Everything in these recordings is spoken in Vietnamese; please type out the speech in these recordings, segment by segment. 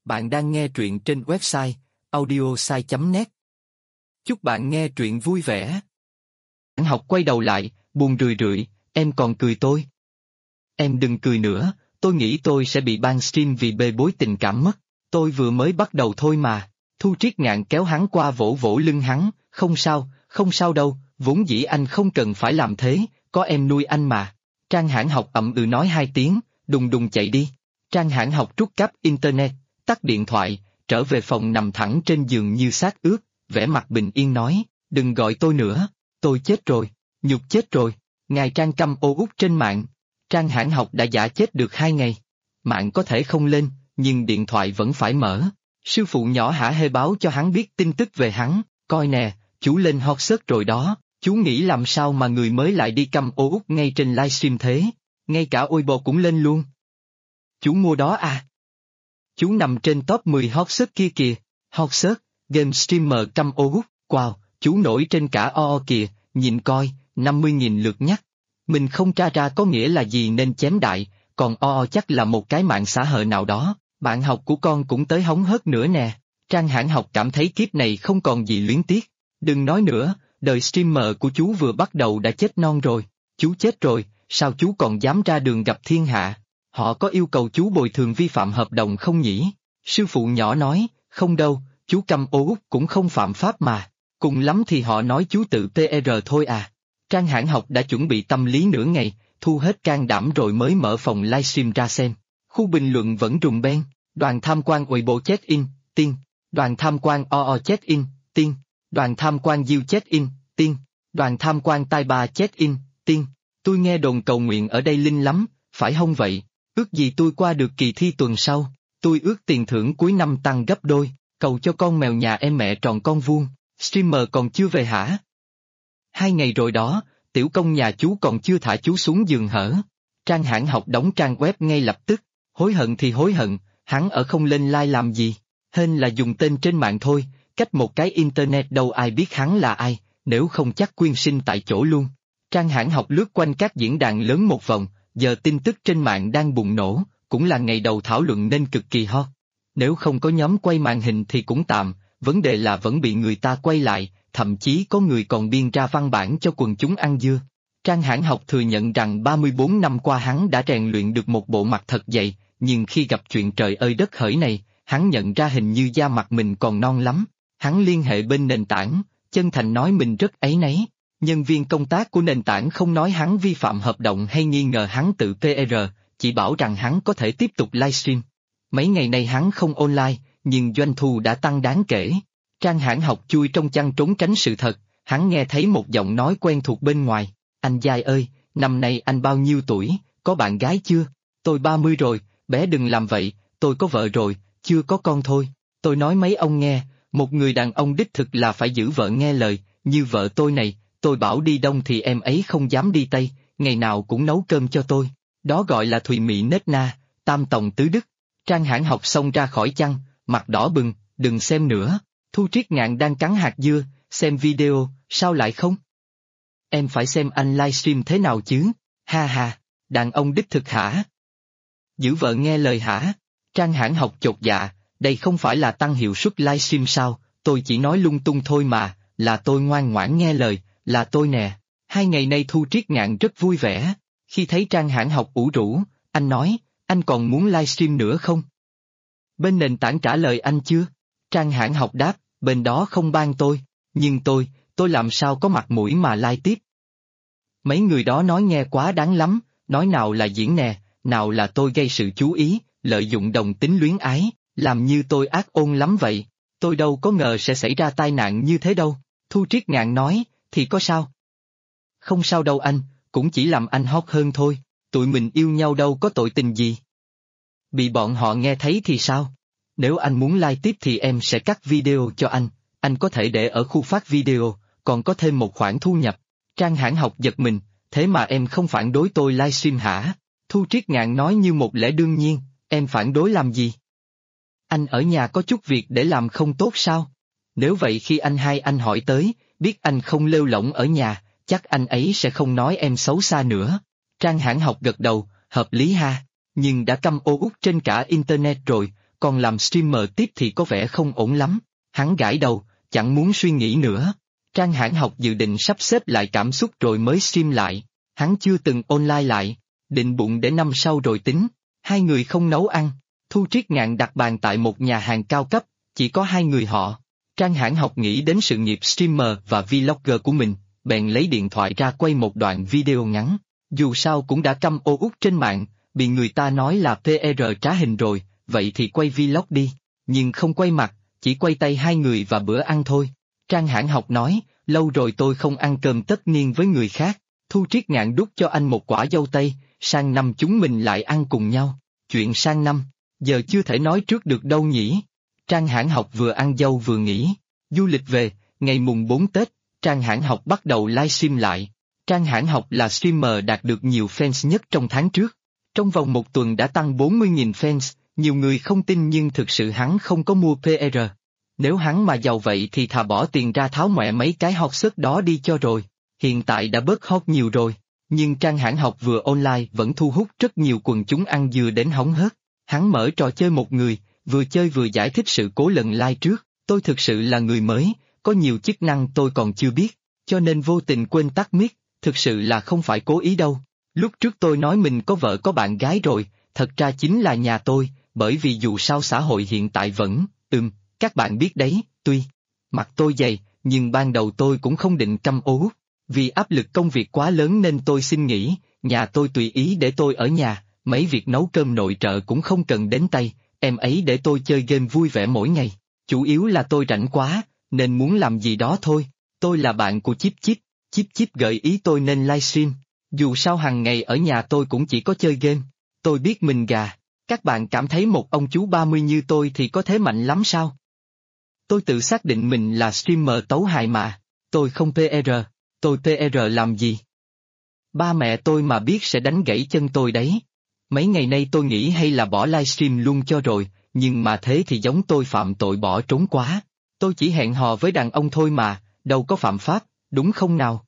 Bạn đang nghe truyện trên website audiosai.net. Chúc bạn nghe truyện vui vẻ. Bạn học quay đầu lại, buồn rười rượi, em còn cười tôi. Em đừng cười nữa, tôi nghĩ tôi sẽ bị ban stream vì bê bối tình cảm mất. Tôi vừa mới bắt đầu thôi mà. Thu Triết Ngạn kéo hắn qua vỗ vỗ lưng hắn, không sao đâu, vốn dĩ anh không cần phải làm thế, có em nuôi anh mà. Trang Hãn Học ậm ừ nói 2 tiếng, đùng đùng chạy đi. Trang Hãn Học trút cáp internet, tắt điện thoại, trở về phòng nằm thẳng trên giường như xác ướp, vẻ mặt bình yên nói, đừng gọi tôi nữa, tôi chết rồi, nhục chết rồi. Ngài Trang căm ô út trên mạng. Trang Hãn Học đã giả chết được 2 ngày. Mạng có thể không lên, nhưng điện thoại vẫn phải mở. Sư phụ nhỏ hả hê báo cho hắn biết tin tức về hắn, coi nè, chú lên hot search rồi đó, chú nghĩ làm sao mà người mới lại đi căm ô út ngay trên livestream thế, ngay cả Weibo cũng lên luôn. Chú mua đó à? Chú nằm trên top 10 hot search kia kìa, hot search, game streamer căm ô út, wow, chú nổi trên cả kìa, nhìn coi, 50.000 lượt nhắc. Mình không tra ra có nghĩa là gì nên chém đại, còn chắc là một cái mạng xã hội nào đó, bạn học của con cũng tới hóng hớt nữa nè. Trang Hãn Học cảm thấy kiếp này không còn gì luyến tiếc. Đừng nói nữa, đời streamer của chú vừa bắt đầu đã chết non rồi, chú chết rồi, sao chú còn dám ra đường gặp thiên hạ? Họ có yêu cầu chú bồi thường vi phạm hợp đồng không nhỉ? Sư phụ nhỏ nói, không đâu, chú căm ô út cũng không phạm pháp mà, cùng lắm thì họ nói chú tự PR thôi à. Trang Hãn Học đã chuẩn bị tâm lý nửa ngày, thu hết can đảm rồi mới mở phòng livestream ra xem. Khu bình luận vẫn rùng beng, đoàn tham quan Weibo check-in, tiên, đoàn tham quan check-in, tiên, đoàn tham quan Diêu check-in, tiên, đoàn tham quan Tai Ba check-in, tiên. Tôi nghe đồn cầu nguyện ở đây linh lắm, phải không vậy? Ước gì tôi qua được kỳ thi tuần sau, tôi ước tiền thưởng cuối năm tăng gấp đôi, cầu cho con mèo nhà em mẹ tròn con vuông, streamer còn chưa về hả? 2 ngày rồi đó, tiểu công nhà chú còn chưa thả chú xuống giường hở. Trang Hãn Học đóng trang web ngay lập tức, hối hận thì hối hận, hắn ở không lên live làm gì, hên là dùng tên trên mạng thôi, cách một cái internet đâu ai biết hắn là ai, nếu không chắc quyên sinh tại chỗ luôn. Trang Hãn Học lướt quanh các diễn đàn lớn một vòng, giờ tin tức trên mạng đang bùng nổ, cũng là ngày đầu thảo luận nên cực kỳ hot. Nếu không có nhóm quay màn hình thì cũng tạm, vấn đề là vẫn bị người ta quay lại, thậm chí có người còn biên ra văn bản cho quần chúng ăn dưa. Trang Hãn Học thừa nhận rằng 34 năm qua hắn đã rèn luyện được một bộ mặt thật dày, nhưng khi gặp chuyện trời ơi đất hỡi này, hắn nhận ra hình như da mặt mình còn non lắm. Hắn liên hệ bên nền tảng, chân thành nói mình rất áy náy. Nhân viên công tác của nền tảng không nói hắn vi phạm hợp đồng hay nghi ngờ hắn tự PR, chỉ bảo rằng hắn có thể tiếp tục livestream. Mấy ngày nay hắn không online, nhưng doanh thu đã tăng đáng kể. Trang Hãn Học chui trong chăn trốn tránh sự thật, hắn nghe thấy một giọng nói quen thuộc bên ngoài. Anh Giai ơi, năm nay anh bao nhiêu tuổi, có bạn gái chưa? Tôi 30 rồi, bé đừng làm vậy, tôi có vợ rồi, chưa có con thôi. Tôi nói mấy ông nghe, một người đàn ông đích thực là phải giữ vợ nghe lời, như vợ tôi này, tôi bảo đi đông thì em ấy không dám đi tây, ngày nào cũng nấu cơm cho tôi. Đó gọi là thùy mị nết na, tam tòng tứ đức. Trang Hãn Học xông ra khỏi chăn, mặt đỏ bừng, đừng xem nữa. Thu Triết Ngạn đang cắn hạt dưa, xem video, sao lại không? Em phải xem anh livestream thế nào chứ, ha ha, đàn ông đích thực hả? Giữ vợ nghe lời hả? Trang Hãn Học chột dạ, đây không phải là tăng hiệu suất livestream sao, tôi chỉ nói lung tung thôi mà, là tôi ngoan ngoãn nghe lời, là tôi nè. 2 ngày nay Thu Triết Ngạn rất vui vẻ, khi thấy Trang Hãn Học ủ rũ, anh nói, anh còn muốn livestream nữa không? Bên nền tảng trả lời anh chưa? Trang Hãn Học đáp, bên đó không ban tôi, nhưng tôi làm sao có mặt mũi mà live tiếp. Mấy người đó nói nghe quá đáng lắm, nói nào là diễn nè, nào là tôi gây sự chú ý, lợi dụng đồng tính luyến ái, làm như tôi ác ôn lắm vậy, tôi đâu có ngờ sẽ xảy ra tai nạn như thế đâu. Thu Triết Ngạn nói, thì có sao? Không sao đâu anh, cũng chỉ làm anh hot hơn thôi, tụi mình yêu nhau đâu có tội tình gì. Bị bọn họ nghe thấy thì sao? Nếu anh muốn live tiếp thì em sẽ cắt video cho anh có thể để ở khu phát video, còn có thêm một khoản thu nhập. Trang Hãn Học giật mình, thế mà em không phản đối tôi livestream hả? Thu Triết Ngạn nói như một lẽ đương nhiên, em phản đối làm gì? Anh ở nhà có chút việc để làm không tốt sao? Nếu vậy khi anh hỏi tới, biết anh không lêu lỏng ở nhà, chắc anh ấy sẽ không nói em xấu xa nữa. Trang Hãn Học gật đầu, hợp lý ha, nhưng đã căm ô út trên cả internet rồi, còn làm streamer tiếp thì có vẻ không ổn lắm. Hắn gãi đầu, chẳng muốn suy nghĩ nữa. Trang Hãn Học dự định sắp xếp lại cảm xúc rồi mới stream lại. Hắn chưa từng online lại, định bụng để năm sau rồi tính. Hai người không nấu ăn. Thu Triết Ngạn đặt bàn tại một nhà hàng cao cấp, chỉ có hai người họ. Trang Hãn Học nghĩ đến sự nghiệp streamer và vlogger của mình, bèn lấy điện thoại ra quay một đoạn video ngắn. Dù sao cũng đã căm ô uất trên mạng, bị người ta nói là PR trá hình rồi, vậy thì quay vlog đi. Nhưng không quay mặt, chỉ quay tay hai người và bữa ăn thôi. Trang Hãn Học nói, lâu rồi tôi không ăn cơm tất niên với người khác. Thu Triết Ngạn đút cho anh một quả dâu tây, sang năm chúng mình lại ăn cùng nhau. Chuyện sang năm, giờ chưa thể nói trước được đâu nhỉ. Trang Hãn Học vừa ăn dâu vừa nghĩ. Du lịch về, ngày mùng 4 Tết, Trang Hãn Học bắt đầu livestream lại. Trang Hãn Học là streamer đạt được nhiều fans nhất trong tháng trước. Trong vòng một tuần đã tăng 40.000 fans, nhiều người không tin nhưng thực sự hắn không có mua PR. Nếu hắn mà giàu vậy thì thà bỏ tiền ra tháo mẹ mấy cái hot search đó đi cho rồi. Hiện tại đã bớt hot nhiều rồi, nhưng Trang Hãn Học vừa online vẫn thu hút rất nhiều quần chúng ăn dưa đến hóng hớt. Hắn mở trò chơi một người, vừa chơi vừa giải thích sự cố lần like trước. Tôi thực sự là người mới, có nhiều chức năng tôi còn chưa biết, cho nên vô tình quên tắt mic, thực sự là không phải cố ý đâu. Lúc trước tôi nói mình có vợ có bạn gái rồi, thật ra chính là nhà tôi, bởi vì dù sao xã hội hiện tại vẫn, các bạn biết đấy, tuy mặt tôi dày, nhưng ban đầu tôi cũng không định căm ố. Vì áp lực công việc quá lớn nên tôi xin nghỉ, nhà tôi tùy ý để tôi ở nhà, mấy việc nấu cơm nội trợ cũng không cần đến tay, em ấy để tôi chơi game vui vẻ mỗi ngày. Chủ yếu là tôi rảnh quá, nên muốn làm gì đó thôi. Tôi là bạn của Chip Chip, Chip Chip gợi ý tôi nên livestream. Dù sao hàng ngày ở nhà tôi cũng chỉ có chơi game. Tôi biết mình gà. Các bạn cảm thấy một ông chú 30 như tôi thì có thế mạnh lắm sao? Tôi tự xác định mình là streamer tấu hài mà. Tôi không PR. Tôi PR làm gì? Ba mẹ tôi mà biết sẽ đánh gãy chân tôi đấy. Mấy ngày nay tôi nghĩ hay là bỏ livestream luôn cho rồi, nhưng mà thế thì giống tôi phạm tội bỏ trốn quá. Tôi chỉ hẹn hò với đàn ông thôi mà, đâu có phạm pháp, đúng không nào?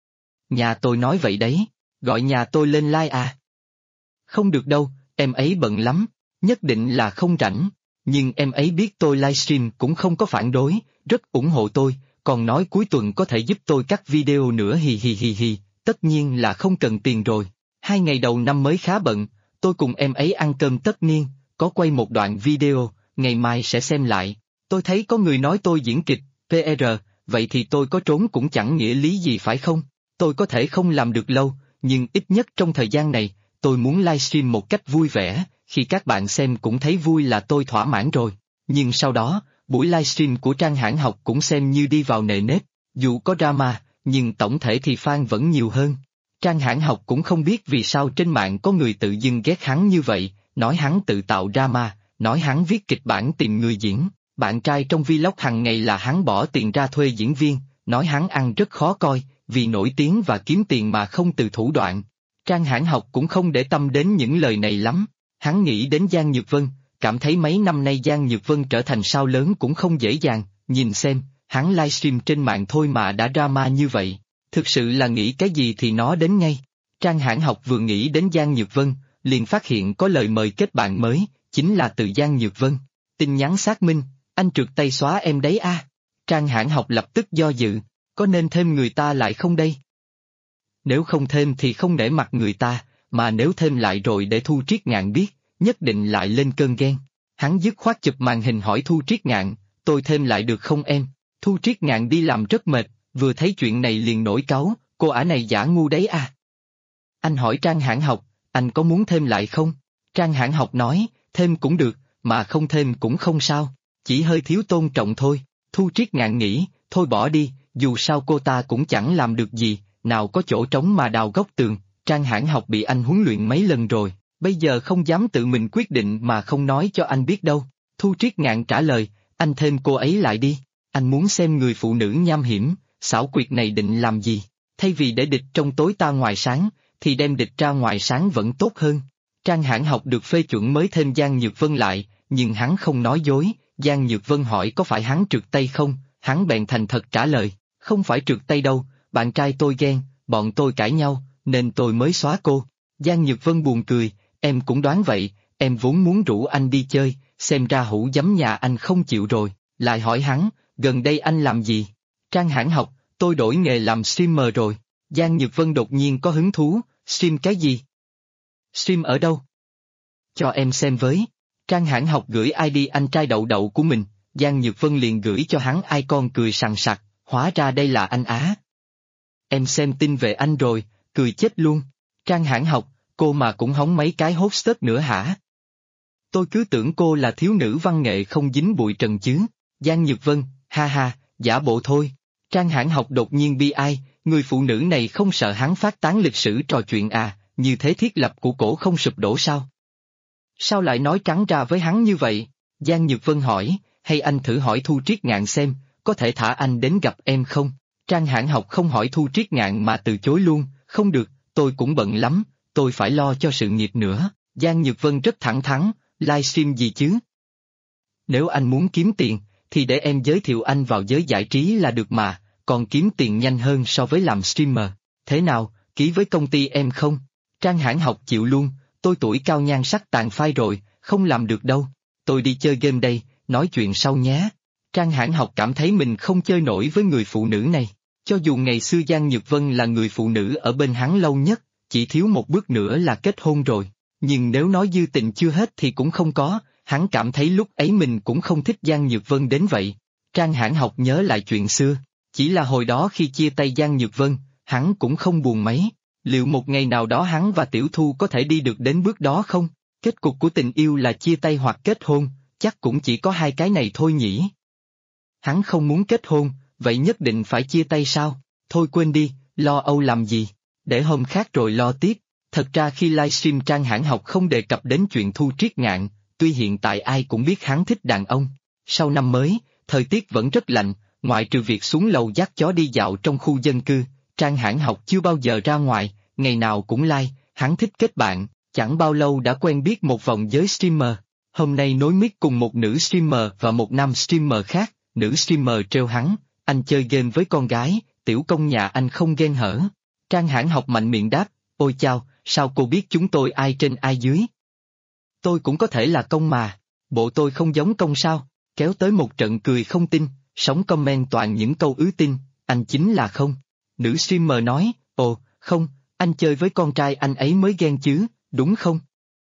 Nhà tôi nói vậy đấy, gọi nhà tôi lên live à? Không được đâu, em ấy bận lắm, nhất định là không rảnh, nhưng em ấy biết tôi livestream cũng không có phản đối, rất ủng hộ tôi, còn nói cuối tuần có thể giúp tôi cắt video nữa hì hì hì hì, tất nhiên là không cần tiền rồi. 2 ngày đầu năm mới khá bận, tôi cùng em ấy ăn cơm tất niên, có quay một đoạn video, ngày mai sẽ xem lại. Tôi thấy có người nói tôi diễn kịch, PR, vậy thì tôi có trốn cũng chẳng nghĩa lý gì phải không? Tôi có thể không làm được lâu, nhưng ít nhất trong thời gian này, tôi muốn livestream một cách vui vẻ, khi các bạn xem cũng thấy vui là tôi thỏa mãn rồi. Nhưng sau đó, buổi livestream của Trang Hãn Học cũng xem như đi vào nề nếp, dù có drama, nhưng tổng thể thì fan vẫn nhiều hơn. Trang Hãn Học cũng không biết vì sao trên mạng có người tự dưng ghét hắn như vậy, nói hắn tự tạo drama, nói hắn viết kịch bản tìm người diễn, bạn trai trong vlog hàng ngày là hắn bỏ tiền ra thuê diễn viên, nói hắn ăn rất khó coi, vì nổi tiếng và kiếm tiền mà không từ thủ đoạn. Trang Hãn Học cũng không để tâm đến những lời này lắm, hắn nghĩ đến Giang Nhược Vân, cảm thấy mấy năm nay Giang Nhược Vân trở thành sao lớn cũng không dễ dàng, nhìn xem, hắn livestream trên mạng thôi mà đã drama như vậy, thực sự là nghĩ cái gì thì nó đến ngay. Trang Hãn Học vừa nghĩ đến Giang Nhược Vân, liền phát hiện có lời mời kết bạn mới, chính là từ Giang Nhược Vân. Tin nhắn xác minh, anh trượt tay xóa em đấy à. Trang Hãn Học lập tức do dự, có nên thêm người ta lại không đây? Nếu không thêm thì không nể mặt người ta, mà nếu thêm lại rồi để Thu Triết Ngạn biết, nhất định lại lên cơn ghen. Hắn dứt khoát chụp màn hình hỏi Thu Triết Ngạn, tôi thêm lại được không em? Thu Triết Ngạn đi làm rất mệt, vừa thấy chuyện này liền nổi cáu, cô ả này giả ngu đấy à. Anh hỏi Trang Hãn Học, anh có muốn thêm lại không? Trang Hãn Học nói, thêm cũng được, mà không thêm cũng không sao, chỉ hơi thiếu tôn trọng thôi. Thu Triết Ngạn nghĩ, thôi bỏ đi, dù sao cô ta cũng chẳng làm được gì, nào có chỗ trống mà đào góc tường. Trang Hãn Học bị anh huấn luyện mấy lần rồi, bây giờ không dám tự mình quyết định mà không nói cho anh biết đâu. Thu Triết Ngạn trả lời, anh thêm cô ấy lại đi, anh muốn xem người phụ nữ nham hiểm, xảo quyệt này định làm gì, thay vì để địch trong tối ta ngoài sáng, thì đem địch ra ngoài sáng vẫn tốt hơn. Trang Hãn Học được phê chuẩn mới thêm Giang Nhược Vân lại, nhưng hắn không nói dối. Giang Nhược Vân hỏi có phải hắn trượt tay không, hắn bèn thành thật trả lời, không phải trượt tay đâu, bạn trai tôi ghen, bọn tôi cãi nhau, nên tôi mới xóa cô. Giang Nhược Vân buồn cười, em cũng đoán vậy, em vốn muốn rủ anh đi chơi, xem ra hũ giấm nhà anh không chịu rồi, lại hỏi hắn, gần đây anh làm gì? Trang Hãn Học, tôi đổi nghề làm streamer rồi. Giang Nhược Vân đột nhiên có hứng thú, stream cái gì? Stream ở đâu? Cho em xem với. Trang Hãn Học gửi ID anh trai đậu đậu của mình, Giang Nhược Vân liền gửi cho hắn icon cười sằng sặc, hóa ra đây là anh Á. Em xem tin về anh rồi, cười chết luôn. Trang Hãn Học, cô mà cũng hóng mấy cái hostess nữa hả? Tôi cứ tưởng cô là thiếu nữ văn nghệ không dính bụi trần chứ. Giang Nhược Vân, ha ha, giả bộ thôi. Trang Hãn Học đột nhiên bi ai, người phụ nữ này không sợ hắn phát tán lịch sử trò chuyện à, như thế thiết lập của cổ không sụp đổ sao? Sao lại nói trắng ra với hắn như vậy? Giang Nhược Vân hỏi, hay anh thử hỏi Thu Triết Ngạn xem, có thể thả anh đến gặp em không? Trang Hãn Học không hỏi Thu Triết Ngạn mà từ chối luôn, không được, tôi cũng bận lắm, tôi phải lo cho sự nghiệp nữa. Giang Nhược Vân rất thẳng thắn, livestream gì chứ? Nếu anh muốn kiếm tiền, thì để em giới thiệu anh vào giới giải trí là được mà, còn kiếm tiền nhanh hơn so với làm streamer. Thế nào, ký với công ty em không? Trang Hãn Học chịu luôn, tôi tuổi cao nhan sắc tàn phai rồi, không làm được đâu. Tôi đi chơi game đây, nói chuyện sau nhé. Trang Hãn Học cảm thấy mình không chơi nổi với người phụ nữ này. Cho dù ngày xưa Giang Nhược Vân là người phụ nữ ở bên hắn lâu nhất, chỉ thiếu một bước nữa là kết hôn rồi. Nhưng nếu nói dư tình chưa hết thì cũng không có, hắn cảm thấy lúc ấy mình cũng không thích Giang Nhược Vân đến vậy. Trang Hãn Học nhớ lại chuyện xưa, chỉ là hồi đó khi chia tay Giang Nhược Vân, hắn cũng không buồn mấy. Liệu một ngày nào đó hắn và Tiểu Thu có thể đi được đến bước đó không? Kết cục của tình yêu là chia tay hoặc kết hôn, chắc cũng chỉ có hai cái này thôi nhỉ. Hắn không muốn kết hôn, vậy nhất định phải chia tay sao? Thôi quên đi, lo âu làm gì? Để hôm khác rồi lo tiếp. Thật ra khi livestream Trang Hãn Học không đề cập đến chuyện Thu Triết Ngạn, tuy hiện tại ai cũng biết hắn thích đàn ông. Sau năm mới, thời tiết vẫn rất lạnh, ngoại trừ việc xuống lầu dắt chó đi dạo trong khu dân cư, Trang Hãn Học chưa bao giờ ra ngoài, ngày nào cũng like, hắn thích kết bạn, chẳng bao lâu đã quen biết một vòng giới streamer. Hôm nay nối mic cùng một nữ streamer và một nam streamer khác, nữ streamer trêu hắn, anh chơi game với con gái, tiểu công nhà anh không ghen hở. Trang Hãn Học mạnh miệng đáp, ôi chao, sao cô biết chúng tôi ai trên ai dưới? Tôi cũng có thể là công mà, bộ tôi không giống công sao? Kéo tới một trận cười không tin, sóng comment toàn những câu ứ tin, anh chính là không. Nữ streamer nói, ồ, không, anh chơi với con trai anh ấy mới ghen chứ, đúng không?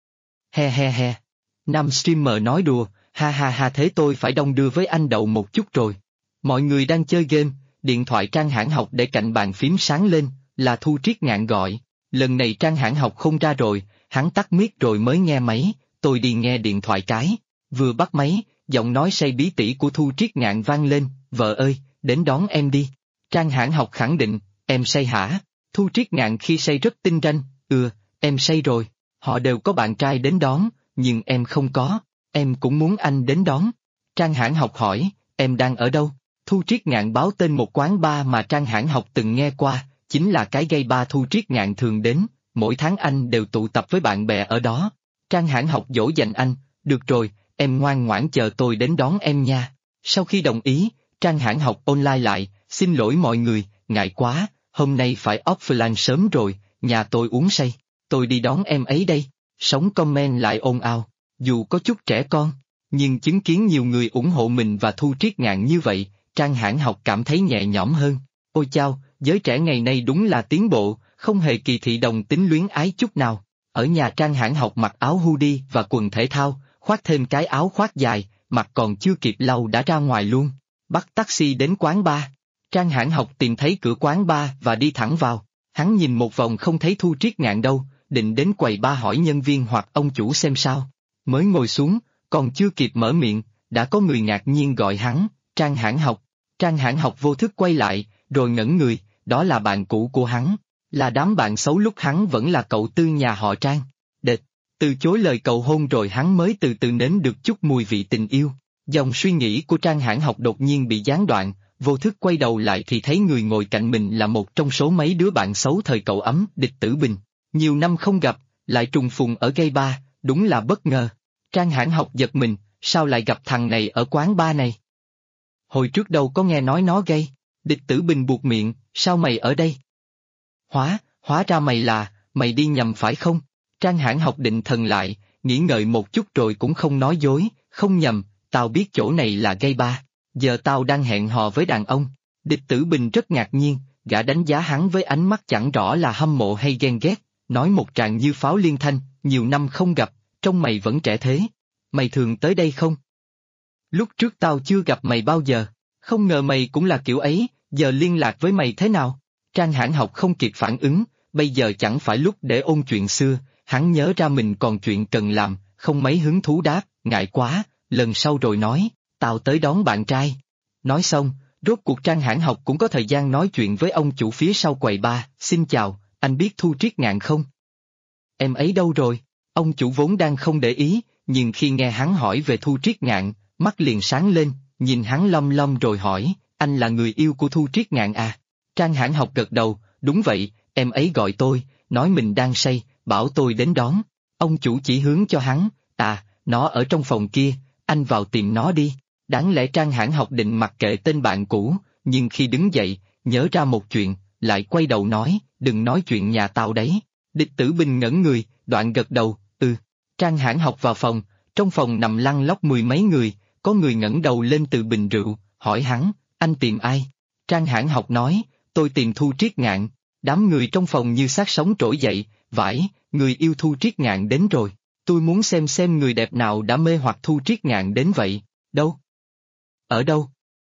He he he. Nam streamer nói đùa, ha ha ha thế tôi phải đong đưa với anh đậu một chút rồi. Mọi người đang chơi game, điện thoại Trang Hãn Học để cạnh bàn phím sáng lên, là Thu Triết Ngạn gọi. Lần này Trang Hãn Học không ra rồi, hắn tắt mic rồi mới nghe máy, tôi đi nghe điện thoại cái. Vừa bắt máy, giọng nói say bí tỉ của Thu Triết Ngạn vang lên, vợ ơi, đến đón em đi. Trang Hãn Học khẳng định, em say hả? Thu Triết Ngạn khi say rất tinh ranh, em say rồi, họ đều có bạn trai đến đón, nhưng em không có, em cũng muốn anh đến đón. Trang Hãn Học hỏi, em đang ở đâu? Thu Triết Ngạn báo tên một quán bar mà Trang Hãn Học từng nghe qua, chính là cái gay bar Thu Triết Ngạn thường đến, mỗi tháng anh đều tụ tập với bạn bè ở đó. Trang Hãn Học dỗ dành anh, được rồi, em ngoan ngoãn chờ tôi đến đón em nha. Sau khi đồng ý, Trang Hãn Học online lại, xin lỗi mọi người, ngại quá, hôm nay phải offline sớm rồi, nhà tôi uống say, tôi đi đón em ấy đây. Sóng comment lại ồn ào, dù có chút trẻ con, nhưng chứng kiến nhiều người ủng hộ mình và Thu Triết Ngạn như vậy, Trang Hãn Học cảm thấy nhẹ nhõm hơn. Ôi chao, giới trẻ ngày nay đúng là tiến bộ, không hề kỳ thị đồng tính luyến ái chút nào. Ở nhà Trang Hãn Học mặc áo hoodie và quần thể thao, khoác thêm cái áo khoác dài, mặt còn chưa kịp lau đã ra ngoài luôn. Bắt taxi đến quán bar. Trang Hãn Học tìm thấy cửa quán bar và đi thẳng vào. Hắn nhìn một vòng không thấy Thu Triết Ngạn đâu, định đến quầy bar hỏi nhân viên hoặc ông chủ xem sao. Mới ngồi xuống, còn chưa kịp mở miệng, đã có người ngạc nhiên gọi hắn, Trang Hãn Học. Trang Hãn Học vô thức quay lại, rồi ngẩn người, đó là bạn cũ của hắn, là đám bạn xấu lúc hắn vẫn là cậu Tư nhà họ Trang. Đệt, từ chối lời cầu hôn rồi hắn mới từ từ nếm được chút mùi vị tình yêu. Dòng suy nghĩ của Trang Hãn Học đột nhiên bị gián đoạn, vô thức quay đầu lại thì thấy người ngồi cạnh mình là một trong số mấy đứa bạn xấu thời cậu ấm, Địch Tử Bình. Nhiều năm không gặp, lại trùng phùng ở gay bar, đúng là bất ngờ. Trang Hãn Học giật mình, sao lại gặp thằng này ở quán bar này? Hồi trước đâu có nghe nói nó gay. Địch Tử Bình buột miệng, sao mày ở đây? Hóa ra mày đi nhầm phải không? Trang Hãn Học định thần lại, nghĩ ngợi một chút rồi cũng không nói dối, không nhầm, tao biết chỗ này là gây ba, giờ tao đang hẹn hò với đàn ông. Địch Tử Bình rất ngạc nhiên, gã đánh giá hắn với ánh mắt chẳng rõ là hâm mộ hay ghen ghét, nói một tràng như pháo liên thanh, nhiều năm không gặp, trông mày vẫn trẻ thế. Mày thường tới đây không? Lúc trước tao chưa gặp mày bao giờ, không ngờ mày cũng là kiểu ấy, giờ liên lạc với mày thế nào? Trang Hãn Học không kịp phản ứng, bây giờ chẳng phải lúc để ôn chuyện xưa, hắn nhớ ra mình còn chuyện cần làm, không mấy hứng thú đáp, ngại quá, lần sau rồi nói, tao tới đón bạn trai. Nói xong, rốt cuộc Trang Hãn Học cũng có thời gian nói chuyện với ông chủ phía sau quầy ba, xin chào, anh biết Thu Triết Ngạn không? Em ấy đâu rồi? Ông chủ vốn đang không để ý, nhưng khi nghe hắn hỏi về Thu Triết Ngạn, mắt liền sáng lên, nhìn hắn lăm lăm rồi hỏi, anh là người yêu của Thu Triết Ngạn à? Trang Hãn Học gật đầu, đúng vậy, em ấy gọi tôi, nói mình đang say, bảo tôi đến đón. Ông chủ chỉ hướng cho hắn, nó ở trong phòng kia, anh vào tìm nó đi. Đáng lẽ Trang Hãn Học định mặc kệ tên bạn cũ, nhưng khi đứng dậy, nhớ ra một chuyện, lại quay đầu nói, đừng nói chuyện nhà tao đấy. Địch Tử Bình ngẩn người, đoạn gật đầu, Trang Hãn Học vào phòng, trong phòng nằm lăn lóc mười mấy người, có người ngẩng đầu lên từ bình rượu, hỏi hắn, anh tìm ai? Trang Hãn Học nói, tôi tìm Thu Triết Ngạn. Đám người trong phòng như xác sống trỗi dậy, vãi, người yêu Thu Triết Ngạn đến rồi, tôi muốn xem người đẹp nào đã mê hoặc Thu Triết Ngạn đến vậy, đâu? Ở đâu?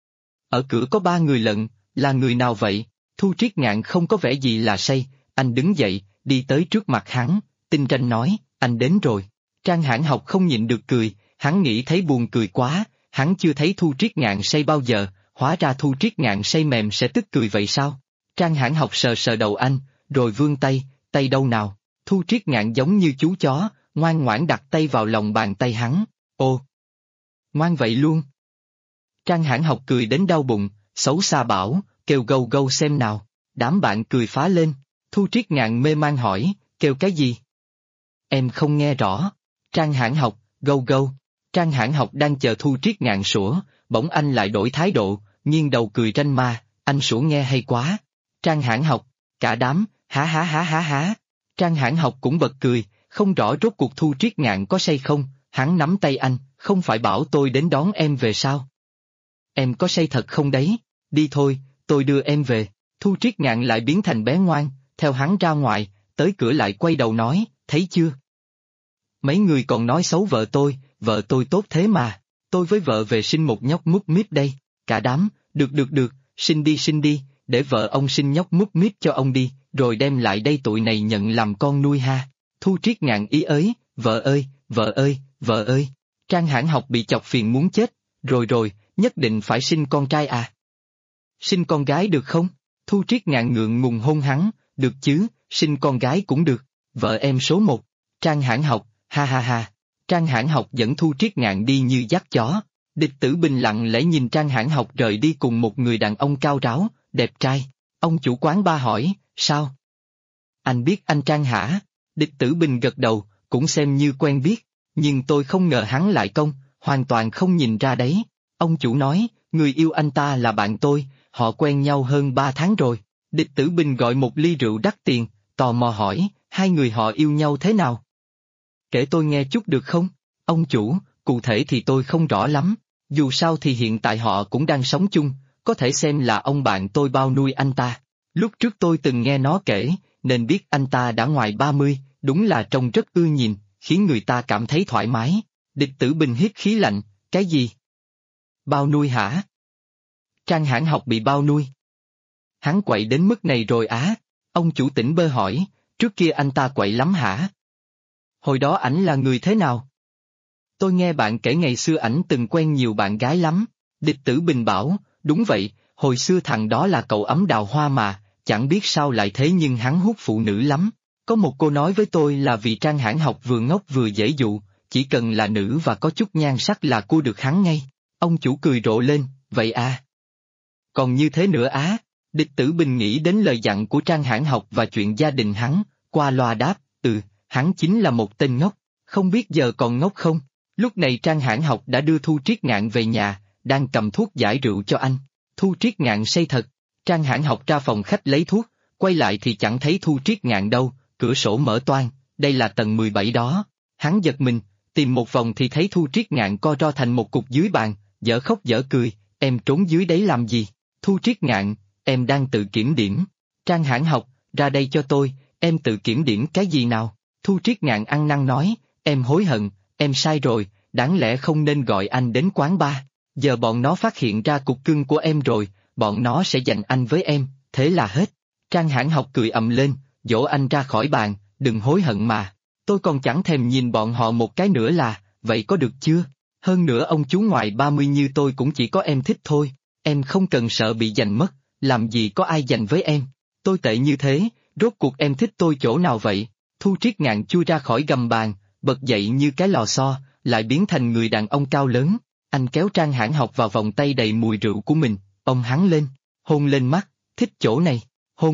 Ở cửa có 3 người lận, là người nào vậy? Thu Triết Ngạn không có vẻ gì là say, anh đứng dậy, đi tới trước mặt hắn, tinh ranh nói, anh đến rồi. Trang Hãn Học không nhịn được cười, hắn nghĩ thấy buồn cười quá, hắn chưa thấy Thu Triết Ngạn say bao giờ, hóa ra Thu Triết Ngạn say mềm sẽ tức cười vậy sao? Trang Hãn Học sờ sờ đầu anh, rồi vươn tay, tay đâu nào? Thu Triết Ngạn giống như chú chó, ngoan ngoãn đặt tay vào lòng bàn tay hắn, ô! Ngoan vậy luôn! Trang Hãn Học cười đến đau bụng, xấu xa bảo, kêu gâu gâu xem nào, đám bạn cười phá lên, Thu Triết Ngạn mê man hỏi, kêu cái gì? Em không nghe rõ, Trang Hãn Học, gâu gâu, Trang Hãn Học đang chờ Thu Triết Ngạn sủa, bỗng anh lại đổi thái độ, nghiêng đầu cười ranh ma, anh sủa nghe hay quá. Trang Hãn Học, cả đám, há há há há há. Trang Hãn Học cũng bật cười, không rõ rốt cuộc Thu Triết Ngạn có say không, hắn nắm tay anh, không phải bảo tôi đến đón em về sao? Em có say thật không đấy? Đi thôi, tôi đưa em về. Thu Triết Ngạn lại biến thành bé ngoan, theo hắn ra ngoài, tới cửa lại quay đầu nói, thấy chưa? Mấy người còn nói xấu vợ tôi tốt thế mà, tôi với vợ về sinh một nhóc mút míp đây, cả đám, được, sinh đi, để vợ ông sinh nhóc mút míp cho ông đi, rồi đem lại đây tụi này nhận làm con nuôi ha. Thu Triết Ngạn ý ới, vợ ơi, Trang Hãn Học bị chọc phiền muốn chết, rồi, nhất định phải sinh con trai à? Sinh con gái được không? Thu Triết Ngạn ngượng ngùng hôn hắn, được chứ, sinh con gái cũng được, vợ em số 1, Trang Hãn Học, ha ha ha. Trang Hãn Học dẫn Thu Triết Ngạn đi như dắt chó. Địch Tử Bình lặng lẽ nhìn Trang Hãn Học rời đi cùng một người đàn ông cao ráo, đẹp trai. Ông chủ quán ba hỏi, sao? Anh biết anh Trang hả? Địch Tử Bình gật đầu, cũng xem như quen biết, nhưng tôi không ngờ hắn lại công, hoàn toàn không nhìn ra đấy. Ông chủ nói, người yêu anh ta là bạn tôi, họ quen nhau hơn 3 tháng rồi. Địch Tử Bình gọi một ly rượu đắt tiền, tò mò hỏi, hai người họ yêu nhau thế nào? Kể tôi nghe chút được không? Ông chủ, cụ thể thì tôi không rõ lắm, dù sao thì hiện tại họ cũng đang sống chung, có thể xem là ông bạn tôi bao nuôi anh ta. Lúc trước tôi từng nghe nó kể, nên biết anh ta đã ngoài 30, đúng là trông rất ưa nhìn, khiến người ta cảm thấy thoải mái. Địch Tử Bình hít khí lạnh, cái gì? Bao nuôi hả? Trang Hãn Học bị bao nuôi. Hắn quậy đến mức này rồi á? Ông chủ tỉnh bơ hỏi, trước kia anh ta quậy lắm hả? Hồi đó ảnh là người thế nào? Tôi nghe bạn kể ngày xưa ảnh từng quen nhiều bạn gái lắm. Địch Tử Bình bảo, đúng vậy, hồi xưa thằng đó là cậu ấm đào hoa mà, chẳng biết sao lại thế nhưng hắn hút phụ nữ lắm. Có một cô nói với tôi là vì Trang Hãn Học vừa ngốc vừa dễ dụ, chỉ cần là nữ và có chút nhan sắc là cua được hắn ngay. Ông chủ cười rộ lên, vậy à? Còn như thế nữa á? Địch Tử Bình nghĩ đến lời dặn của Trang Hãn Học và chuyện gia đình hắn, qua loa đáp, hắn chính là một tên ngốc, không biết giờ còn ngốc không? Lúc này Trang Hãn Học đã đưa Thu Triết Ngạn về nhà, đang cầm thuốc giải rượu cho anh. Thu Triết Ngạn say thật. Trang Hãn Học ra phòng khách lấy thuốc, quay lại thì chẳng thấy Thu Triết Ngạn đâu, cửa sổ mở toang, đây là tầng 17 đó. Hắn giật mình, tìm một vòng thì thấy Thu Triết Ngạn co ro thành một cục dưới bàn, dở khóc dở cười, em trốn dưới đấy làm gì? Thu Triết Ngạn, em đang tự kiểm điểm. Trang Hãn Học, ra đây cho tôi, em tự kiểm điểm cái gì nào? Thu Triết Ngạn ăn năn nói, em hối hận, em sai rồi, đáng lẽ không nên gọi anh đến quán bar. Giờ bọn nó phát hiện ra cục cưng của em rồi, bọn nó sẽ giành anh với em, thế là hết. Trang Hãn Học cười ầm lên, dỗ anh ra khỏi bàn, đừng hối hận mà. Tôi còn chẳng thèm nhìn bọn họ một cái nữa là, vậy có được chưa? Hơn nữa ông chú ngoại 30 như tôi cũng chỉ có em thích thôi, em không cần sợ bị giành mất, làm gì có ai giành với em. Tôi tệ như thế, rốt cuộc em thích tôi chỗ nào vậy? Thu Triết Ngạn chui ra khỏi gầm bàn, bật dậy như cái lò xo, lại biến thành người đàn ông cao lớn. Anh kéo Trang Hãn Học vào vòng tay đầy mùi rượu của mình, ông hắn lên, hôn lên mắt, thích chỗ này, hôn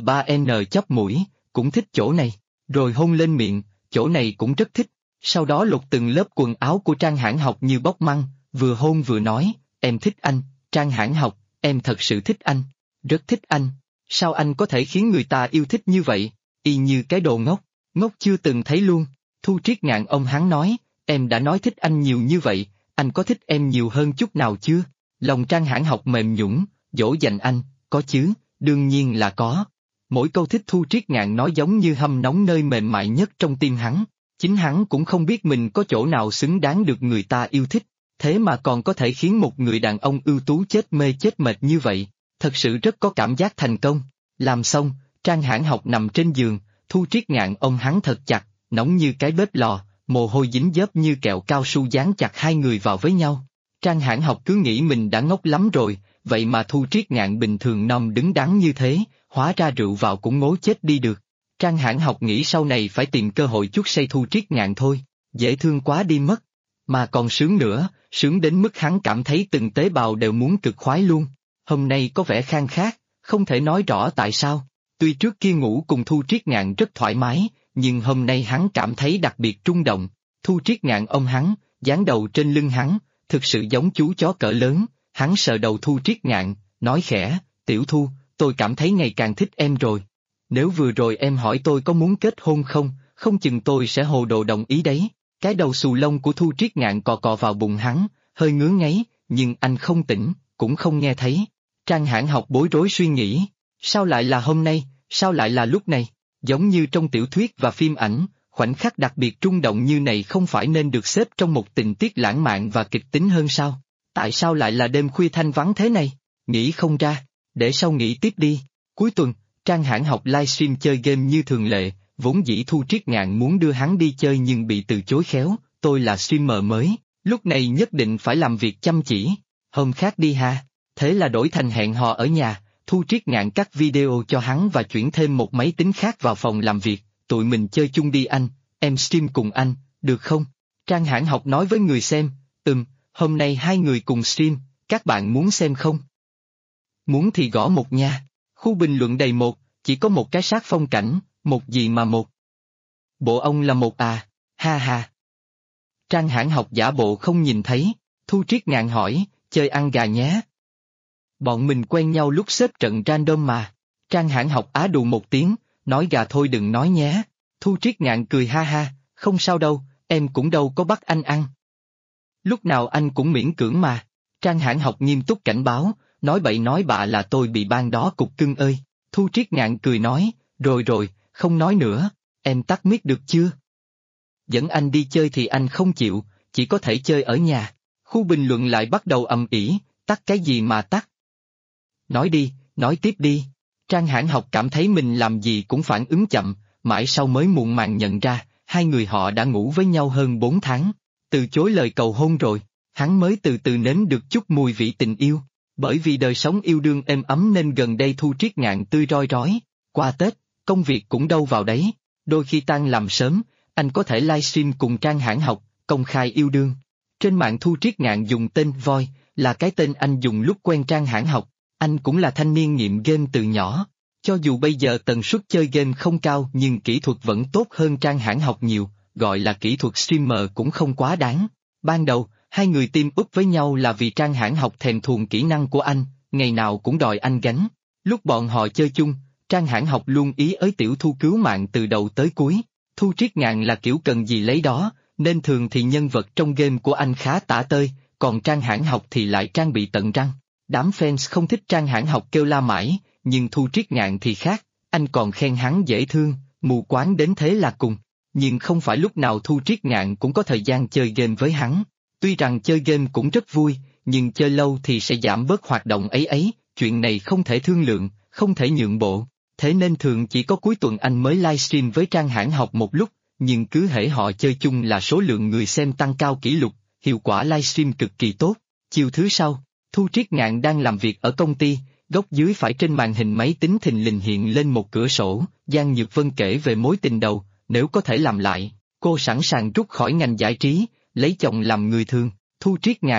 L3N chóp mũi, cũng thích chỗ này, rồi hôn lên miệng, chỗ này cũng rất thích. Sau đó lột từng lớp quần áo của Trang Hãn Học như bóc măng, vừa hôn vừa nói, em thích anh, Trang Hãn Học, em thật sự thích anh, rất thích anh. Sao anh có thể khiến người ta yêu thích như vậy, y như cái đồ ngốc, ngốc chưa từng thấy luôn. Thu Triết Ngạn ông hắn nói, em đã nói thích anh nhiều như vậy, anh có thích em nhiều hơn chút nào chưa? Lòng Trang Hãn Học mềm nhũn, dỗ dành anh, có chứ, đương nhiên là có. Mỗi câu thích Thu Triết Ngạn nói giống như hâm nóng nơi mềm mại nhất trong tim hắn. Chính hắn cũng không biết mình có chỗ nào xứng đáng được người ta yêu thích, thế mà còn có thể khiến một người đàn ông ưu tú chết mê chết mệt như vậy, thật sự rất có cảm giác thành công. Làm xong, Trang Hãn Học nằm trên giường, Thu Triết Ngạn ôm hắn thật chặt, nóng như cái bếp lò, mồ hôi dính dớp như kẹo cao su dán chặt hai người vào với nhau. Trang Hãn Học cứ nghĩ mình đã ngốc lắm rồi, vậy mà Thu Triết Ngạn bình thường non đứng đắn như thế, hóa ra rượu vào cũng ngố chết đi được. Trang Hãn Học nghĩ sau này phải tìm cơ hội chút say Thu Triết Ngạn thôi, dễ thương quá đi mất. Mà còn sướng nữa, sướng đến mức hắn cảm thấy từng tế bào đều muốn cực khoái luôn. Hôm nay có vẻ khang khác, không thể nói rõ tại sao. Tuy trước kia ngủ cùng Thu Triết Ngạn rất thoải mái, nhưng hôm nay hắn cảm thấy đặc biệt trung động. Thu Triết Ngạn ôm hắn, dán đầu trên lưng hắn, thực sự giống chú chó cỡ lớn. Hắn sờ đầu Thu Triết Ngạn, nói khẽ, Tiểu Thu, tôi cảm thấy ngày càng thích em rồi. Nếu vừa rồi em hỏi tôi có muốn kết hôn không, không chừng tôi sẽ hồ đồ đồng ý đấy. Cái đầu xù lông của Thu Triết Ngạn cò cò vào bụng hắn, hơi ngứa ngáy, nhưng anh không tỉnh, cũng không nghe thấy. Trang Hãn Học bối rối suy nghĩ, sao lại là hôm nay, sao lại là lúc này, giống như trong tiểu thuyết và phim ảnh, khoảnh khắc đặc biệt rung động như này không phải nên được xếp trong một tình tiết lãng mạn và kịch tính hơn sao? Tại sao lại là đêm khuya thanh vắng thế này? Nghĩ không ra, để sau nghĩ tiếp đi. Cuối tuần, Trang Hãn Học livestream chơi game như thường lệ, vốn dĩ Thu Triết Ngạn muốn đưa hắn đi chơi nhưng bị từ chối khéo, tôi là streamer mới, lúc này nhất định phải làm việc chăm chỉ, hôm khác đi ha. Thế là đổi thành hẹn hò ở nhà, Thu Triết Ngạn cắt video cho hắn và chuyển thêm một máy tính khác vào phòng làm việc, tụi mình chơi chung đi anh, em stream cùng anh, được không? Trang Hãn Học nói với người xem, hôm nay hai người cùng stream, các bạn muốn xem không? Muốn thì gõ một nha. Khu bình luận đầy một, chỉ có một cái sát phong cảnh, một gì mà một. Bộ ông là một à, ha ha. Trang Hãn Học giả bộ không nhìn thấy, Thu Triết Ngạn hỏi, chơi ăn gà nhé. Bọn mình quen nhau lúc xếp trận random mà. Trang Hãn Học á đù một tiếng, nói gà thôi đừng nói nhé. Thu Triết Ngạn cười ha ha, không sao đâu, em cũng đâu có bắt anh ăn. Lúc nào anh cũng miễn cưỡng mà. Trang Hãn Học nghiêm túc cảnh báo, nói bậy nói bạ là tôi bị ban đó cục cưng ơi. Thu Triết Ngạn cười nói, rồi, không nói nữa, em tắt mic được chưa? Dẫn anh đi chơi thì anh không chịu, chỉ có thể chơi ở nhà. Khu bình luận lại bắt đầu ầm ĩ, tắt cái gì mà tắt? Nói đi, nói tiếp đi. Trang Hãn Học cảm thấy mình làm gì cũng phản ứng chậm, mãi sau mới muộn màng nhận ra, hai người họ đã ngủ với nhau hơn 4 tháng. Từ chối lời cầu hôn rồi, hắn mới từ từ nếm được chút mùi vị tình yêu. Bởi vì đời sống yêu đương êm ấm nên gần đây Thu Triết Ngạn tươi roi rói. Qua Tết, công việc cũng đâu vào đấy. Đôi khi tan làm sớm, anh có thể livestream cùng Trang Hãn Học, công khai yêu đương. Trên mạng Thu Triết Ngạn dùng tên Voi, là cái tên anh dùng lúc quen Trang Hãn Học. Anh cũng là thanh niên nghiện game từ nhỏ. Cho dù bây giờ tần suất chơi game không cao nhưng kỹ thuật vẫn tốt hơn Trang Hãn Học nhiều, gọi là kỹ thuật streamer cũng không quá đáng. Ban đầu, hai người team up với nhau là vì Trang Hãn Học thèm thuồng kỹ năng của anh, ngày nào cũng đòi anh gánh. Lúc bọn họ chơi chung, Trang Hãn Học luôn ý ới Tiểu Thu cứu mạng từ đầu tới cuối. Thu Triết Ngạn là kiểu cần gì lấy đó, Nên thường thì nhân vật trong game của anh khá tả tơi, còn Trang Hãn Học thì lại trang bị tận răng. Đám fans không thích Trang Hãn Học kêu la mãi, nhưng Thu Triết Ngạn thì khác, anh còn khen hắn dễ thương, mù quáng đến thế là cùng. Nhưng không phải lúc nào Thu Triết Ngạn cũng có thời gian chơi game với hắn. Tuy rằng chơi game cũng rất vui, nhưng chơi lâu thì sẽ giảm bớt hoạt động ấy, chuyện này không thể thương lượng, không thể nhượng bộ. Thế nên thường chỉ có cuối tuần anh mới livestream với Trang Hãn Học một lúc, nhưng cứ hễ họ chơi chung là số lượng người xem tăng cao kỷ lục, hiệu quả livestream cực kỳ tốt. Chiều thứ sau, Thu Triết Ngạn đang làm việc ở công ty, góc dưới phải trên màn hình máy tính thình lình hiện lên một cửa sổ, Giang Nhược Vân kể về mối tình đầu, nếu có thể làm lại, cô sẵn sàng rút khỏi ngành giải trí, lấy chồng làm người thường. Thu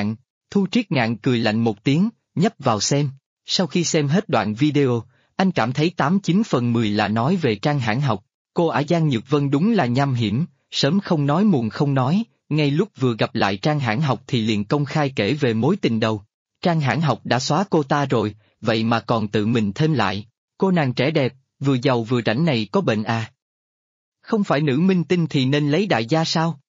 Triết Ngạn cười lạnh một tiếng, nhấp vào xem. Sau khi xem hết đoạn video, anh cảm thấy 89/10 là nói về Trang Hãn Học. Cô ả Giang Nhược Vân đúng là nham hiểm, sớm không nói muộn không nói, ngay lúc vừa gặp lại Trang Hãn Học thì liền công khai kể về mối tình đầu. Trang Hãn Học đã xóa cô ta rồi, vậy mà còn tự mình thêm lại. Cô nàng trẻ đẹp, vừa giàu vừa rảnh này có bệnh à? Không phải nữ minh tinh thì nên lấy đại gia sao?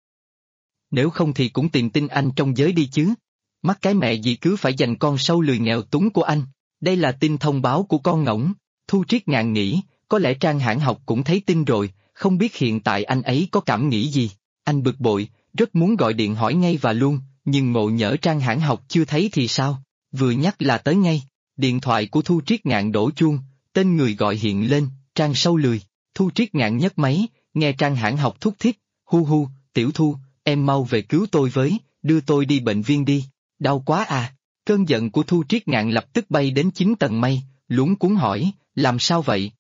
Nếu không thì cũng tìm tin anh trong giới đi chứ. Mắc cái mẹ gì cứ phải dành con sâu lười nghèo túng của anh. Đây là tin thông báo của con ngỗng. Thu Triết Ngạn nghĩ, có lẽ Trang Hãn Học cũng thấy tin rồi, không biết hiện tại anh ấy có cảm nghĩ gì. Anh bực bội, rất muốn gọi điện hỏi ngay và luôn, nhưng ngộ nhỡ Trang Hãn Học chưa thấy thì sao? Vừa nhắc là tới ngay. Điện thoại của Thu Triết Ngạn đổ chuông, tên người gọi hiện lên, Trang sâu lười. Thu Triết Ngạn nhấc máy, nghe Trang Hãn Học thúc thiết, hu, Tiểu Thu, em mau về cứu tôi với, đưa tôi đi bệnh viện đi, đau quá à. Cơn giận của Thu Triết Ngạn lập tức bay đến 9 tầng mây, luống cuống hỏi, làm sao vậy?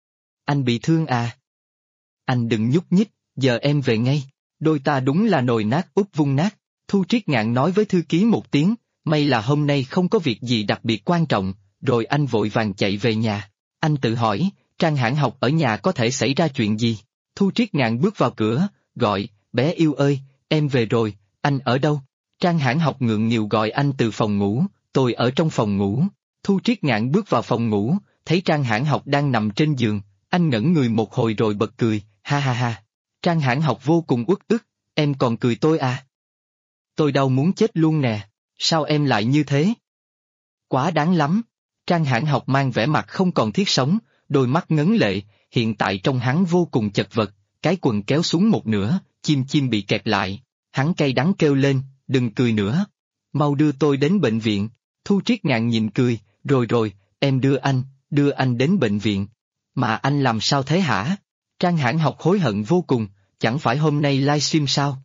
Anh bị thương à? Anh đừng nhúc nhích, giờ em về ngay. Đôi ta đúng là nồi nát úp vung nát. Thu Triết Ngạn nói với thư ký một tiếng, may là hôm nay không có việc gì đặc biệt quan trọng, rồi anh vội vàng chạy về nhà. Anh tự hỏi, Trang Hãn Học ở nhà có thể xảy ra chuyện gì? Thu Triết Ngạn bước vào cửa, gọi, bé yêu ơi, em về rồi, anh ở đâu? Trang Hãn Học ngượng nghịu gọi anh từ phòng ngủ, tôi ở trong phòng ngủ. Thu Triết Ngạn bước vào phòng ngủ, thấy Trang Hãn Học đang nằm trên giường, anh ngẩn người một hồi rồi bật cười, ha ha ha. Trang Hãn Học vô cùng uất ức, em còn cười tôi à? Tôi đau muốn chết luôn nè, sao em lại như thế? Quá đáng lắm. Trang Hãn Học mang vẻ mặt không còn thiết sống, đôi mắt ngấn lệ, hiện tại trong hắn vô cùng chật vật, cái quần kéo xuống một nửa, chim bị kẹt lại. Hắn cay đắng kêu lên, đừng cười nữa. Mau đưa tôi đến bệnh viện. Thu Triết Ngạn nhịn cười, rồi, em đưa anh đến bệnh viện. Mà anh làm sao thế hả? Trang Hãn Học hối hận vô cùng, chẳng phải hôm nay livestream sao?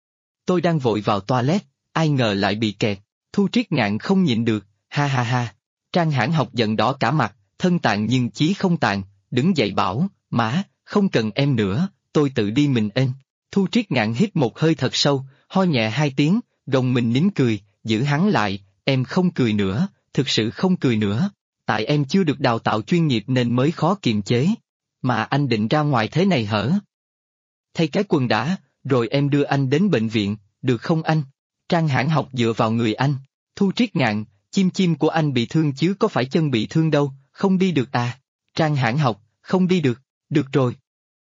Tôi đang vội vào toilet, ai ngờ lại bị kẹt. Thu Triết Ngạn không nhịn được, ha ha ha. Trang Hãn Học giận đỏ cả mặt, thân tàn nhưng chí không tàn, đứng dậy bảo, má, không cần em nữa, tôi tự đi mình êm. Thu Triết Ngạn hít một hơi thật sâu, ho nhẹ 2 tiếng, gồng mình nín cười, giữ hắn lại, em không cười nữa, thực sự không cười nữa. Tại em chưa được đào tạo chuyên nghiệp nên mới khó kiềm chế. Mà anh định ra ngoài thế này hở? Thay cái quần đã, rồi em đưa anh đến bệnh viện, được không anh? Trang Hãn Học dựa vào người anh. Thu Triết Ngạn, chim của anh bị thương chứ có phải chân bị thương đâu, không đi được à? Trang Hãn Học, không đi được, được rồi.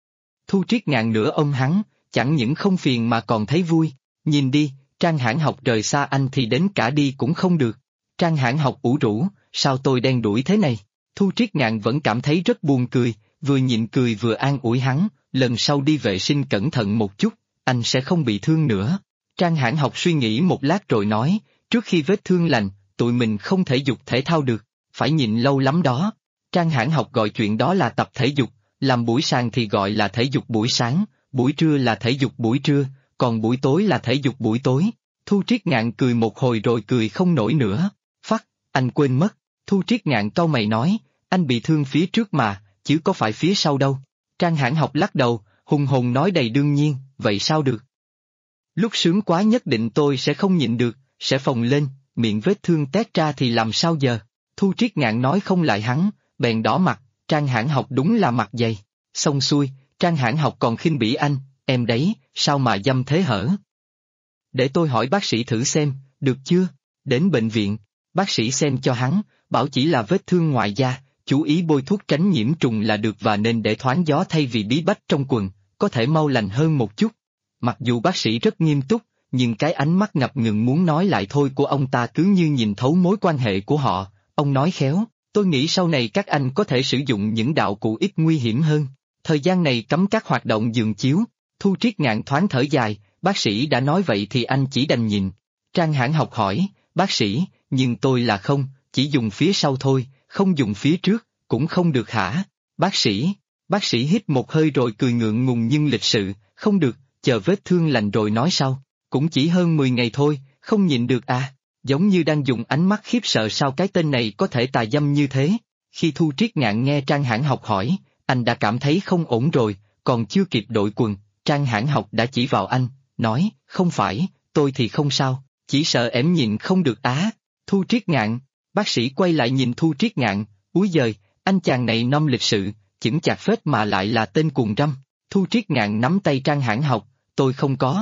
Thu Triết Ngạn nửa ôm hắn, chẳng những không phiền mà còn thấy vui. Nhìn đi, Trang Hãn Học rời xa anh thì đến cả đi cũng không được. Trang Hãn Học ủ rũ, sao tôi đen đuổi thế này? Thu Triết Ngạn vẫn cảm thấy rất buồn cười, vừa nhịn cười vừa an ủi hắn, lần sau đi vệ sinh cẩn thận một chút, anh sẽ không bị thương nữa. Trang Hãn Học suy nghĩ một lát rồi nói, trước khi vết thương lành, tụi mình không thể dục thể thao được, phải nhịn lâu lắm đó. Trang Hãn Học gọi chuyện đó là tập thể dục, làm buổi sáng thì gọi là thể dục buổi sáng, buổi trưa là thể dục buổi trưa, còn buổi tối là thể dục buổi tối. Thu Triết Ngạn cười một hồi rồi cười không nổi nữa. Phắc, anh quên mất. Thu Triết Ngạn cau mày nói, anh bị thương phía trước mà, chứ có phải phía sau đâu. Trang Hãn Học lắc đầu, hùng hồn nói đầy đương nhiên, vậy sao được? Lúc sướng quá nhất định tôi sẽ không nhịn được, sẽ phồng lên, miệng vết thương tét ra thì làm sao giờ? Thu Triết Ngạn nói không lại hắn, bèn đỏ mặt, Trang Hãn Học đúng là mặt dày. Xong xuôi, Trang Hãn Học còn khinh bỉ anh, em đấy, sao mà dâm thế hở? Để tôi hỏi bác sĩ thử xem, được chưa? Đến bệnh viện, bác sĩ xem cho hắn, bảo chỉ là vết thương ngoài da, chú ý bôi thuốc tránh nhiễm trùng là được và nên để thoáng gió thay vì bí bách trong quần, có thể mau lành hơn một chút. Mặc dù bác sĩ rất nghiêm túc, nhưng cái ánh mắt ngập ngừng muốn nói lại thôi của ông ta cứ như nhìn thấu mối quan hệ của họ. Ông nói khéo, tôi nghĩ sau này các anh có thể sử dụng những đạo cụ ít nguy hiểm hơn. Thời gian này cấm các hoạt động giường chiếu. Thu Triết Ngạn thoáng thở dài, bác sĩ đã nói vậy thì anh chỉ đành nhìn. Trang Hãn Học hỏi, bác sĩ, nhưng tôi là không, chỉ dùng phía sau thôi, không dùng phía trước, cũng không được hả? Bác sĩ hít một hơi rồi cười ngượng ngùng nhưng lịch sự, không được, chờ vết thương lành rồi nói sau. Cũng chỉ hơn 10 ngày thôi, không nhịn được à? Giống như đang dùng ánh mắt khiếp sợ sao cái tên này có thể tà dâm như thế. Khi Thu Triết Ngạn nghe Trang Hãn Học hỏi, anh đã cảm thấy không ổn rồi, còn chưa kịp đội quần, Trang Hãn Học đã chỉ vào anh, nói, không phải, tôi thì không sao, chỉ sợ em nhịn không được á. Thu Triết Ngạn, bác sĩ quay lại nhìn Thu Triết Ngạn, úi giời, anh chàng này năm lịch sự, chững chạc phết mà lại là tên cuồng răm. Thu Triết Ngạn nắm tay Trang Hãn Học, tôi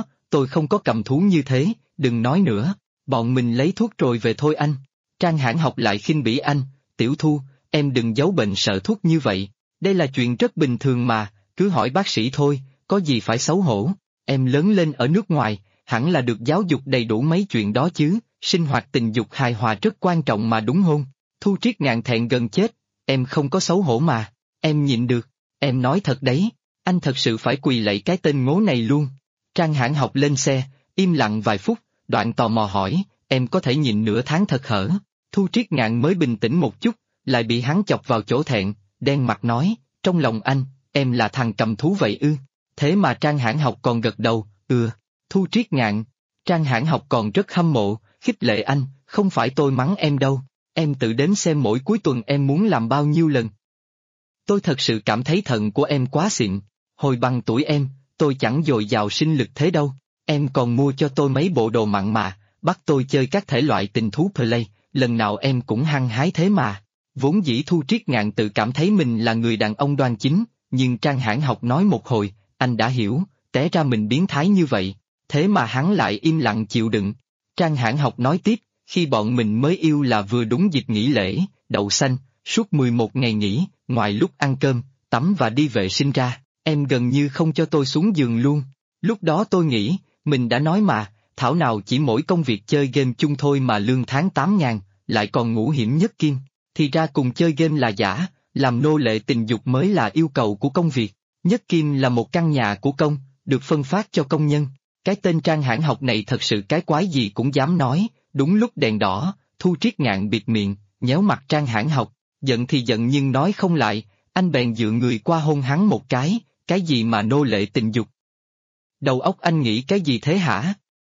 không có cầm thú như thế, đừng nói nữa, bọn mình lấy thuốc rồi về thôi anh. Trang Hãn Học lại khinh bỉ anh, Tiểu Thu, em đừng giấu bệnh sợ thuốc như vậy, đây là chuyện rất bình thường mà, cứ hỏi bác sĩ thôi, có gì phải xấu hổ, em lớn lên ở nước ngoài, hẳn là được giáo dục đầy đủ mấy chuyện đó chứ, sinh hoạt tình dục hài hòa rất quan trọng mà đúng không? Thu Triết Ngạn thẹn gần chết, em không có xấu hổ mà, em nhịn được, em nói thật đấy, anh thật sự phải quỳ lạy cái tên ngố này luôn. Trang Hãn Học lên xe, im lặng vài phút, đoạn tò mò hỏi, em có thể nhịn nửa tháng thật hở? Thu Triết Ngạn mới bình tĩnh một chút, lại bị hắn chọc vào chỗ thẹn, đen mặt nói, trong lòng anh, em là thằng cầm thú vậy ư? Thế mà Trang Hãn Học còn gật đầu, Thu Triết Ngạn. Trang Hãn Học còn rất hâm mộ, khích lệ anh, không phải tôi mắng em đâu, em tự đếm xem mỗi cuối tuần em muốn làm bao nhiêu lần. Tôi thật sự cảm thấy thận của em quá xịn, hồi bằng tuổi em, tôi chẳng dồi dào sinh lực thế đâu, em còn mua cho tôi mấy bộ đồ mặn mà, bắt tôi chơi các thể loại tình thú play, lần nào em cũng hăng hái thế mà. Vốn dĩ Thu Triết Ngạn tự cảm thấy mình là người đàn ông đoan chính, nhưng Trang Hãn Học nói một hồi, anh đã hiểu, té ra mình biến thái như vậy, thế mà hắn lại im lặng chịu đựng. Trang Hãn Học nói tiếp, khi bọn mình mới yêu là vừa đúng dịp nghỉ lễ, đậu xanh, suốt 11 ngày nghỉ, ngoài lúc ăn cơm, tắm và đi vệ sinh ra, em gần như không cho tôi xuống giường luôn. Lúc đó tôi nghĩ, mình đã nói mà, thảo nào chỉ mỗi công việc chơi game chung thôi mà lương tháng 8.000, lại còn ngũ hiểm nhất kim, thì ra cùng chơi game là giả, làm nô lệ tình dục mới là yêu cầu của công việc. Nhất kim là một căn nhà của công, được phân phát cho công nhân. Cái tên Trang Hãn Học này thật sự cái quái gì cũng dám nói. Đúng lúc đèn đỏ, Thu Triết Ngạn bịt miệng, nhéo mặt Trang Hãn Học, giận thì giận nhưng nói không lại, anh bèn dựa người qua hôn hắn một cái gì mà nô lệ tình dục? Đầu óc anh nghĩ cái gì thế hả?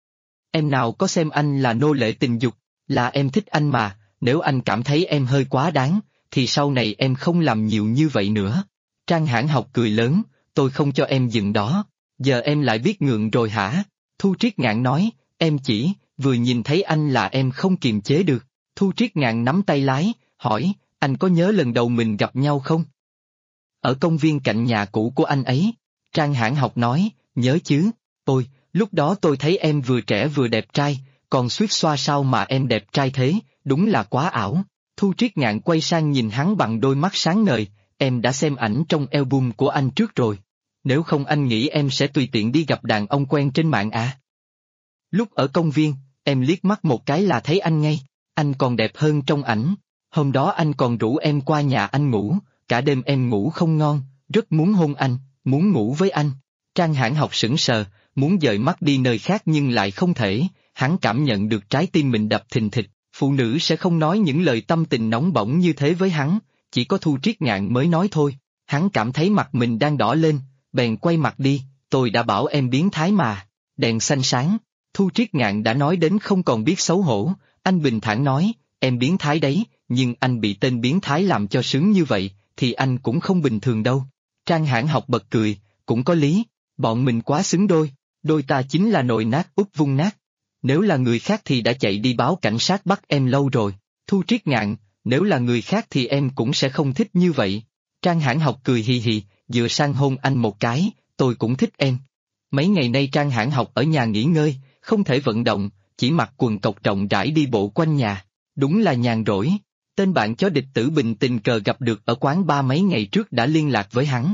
Em nào có xem anh là nô lệ tình dục, là em thích anh mà, nếu anh cảm thấy em hơi quá đáng, thì sau này em không làm nhiều như vậy nữa. Trang Hãn Học cười lớn, tôi không cho em dừng đó, giờ em lại biết ngượng rồi hả? Thu Triết Ngạn nói, em chỉ, vừa nhìn thấy anh là em không kiềm chế được. Thu Triết Ngạn nắm tay lái, hỏi, anh có nhớ lần đầu mình gặp nhau không? Ở công viên cạnh nhà cũ của anh ấy. Trang Hãn Học nói, nhớ chứ, lúc đó tôi thấy em vừa trẻ vừa đẹp trai, còn suýt xoa sao mà em đẹp trai thế, đúng là quá ảo. Thu Triết Ngạn quay sang nhìn hắn bằng đôi mắt sáng ngời, em đã xem ảnh trong album của anh trước rồi. Nếu không anh nghĩ em sẽ tùy tiện đi gặp đàn ông quen trên mạng à? Lúc ở công viên, em liếc mắt một cái là thấy anh ngay, anh còn đẹp hơn trong ảnh. Hôm đó anh còn rủ em qua nhà anh ngủ, cả đêm em ngủ không ngon, rất muốn hôn anh, muốn ngủ với anh. Trang Hãn Học sững sờ, muốn dời mắt đi nơi khác nhưng lại không thể, hắn cảm nhận được trái tim mình đập thình thịch, phụ nữ sẽ không nói những lời tâm tình nóng bỏng như thế với hắn, chỉ có Thu Triết Ngạn mới nói thôi. Hắn cảm thấy mặt mình đang đỏ lên, bèn quay mặt đi, tôi đã bảo em biến thái mà. Đèn xanh sáng, Thu Triết Ngạn đã nói đến không còn biết xấu hổ, anh bình thản nói, em biến thái đấy, nhưng anh bị tên biến thái làm cho sướng như vậy, thì anh cũng không bình thường đâu. Trang Hãn Học bật cười, cũng có lý, bọn mình quá xứng đôi ta chính là nồi nát úp vung nát. Nếu là người khác thì đã chạy đi báo cảnh sát bắt em lâu rồi. Thu Triết Ngạn, nếu là người khác thì em cũng sẽ không thích như vậy. Trang Hãn Học cười hì hì, dựa sang hôn anh một cái, tôi cũng thích em. Mấy ngày nay Trang Hãn Học ở nhà nghỉ ngơi, không thể vận động, chỉ mặc quần cộc rộng rãi đi bộ quanh nhà. Đúng là nhàn rỗi. Tên bạn chó địch tử Bình tình cờ gặp được ở quán bar mấy ngày trước đã liên lạc với hắn.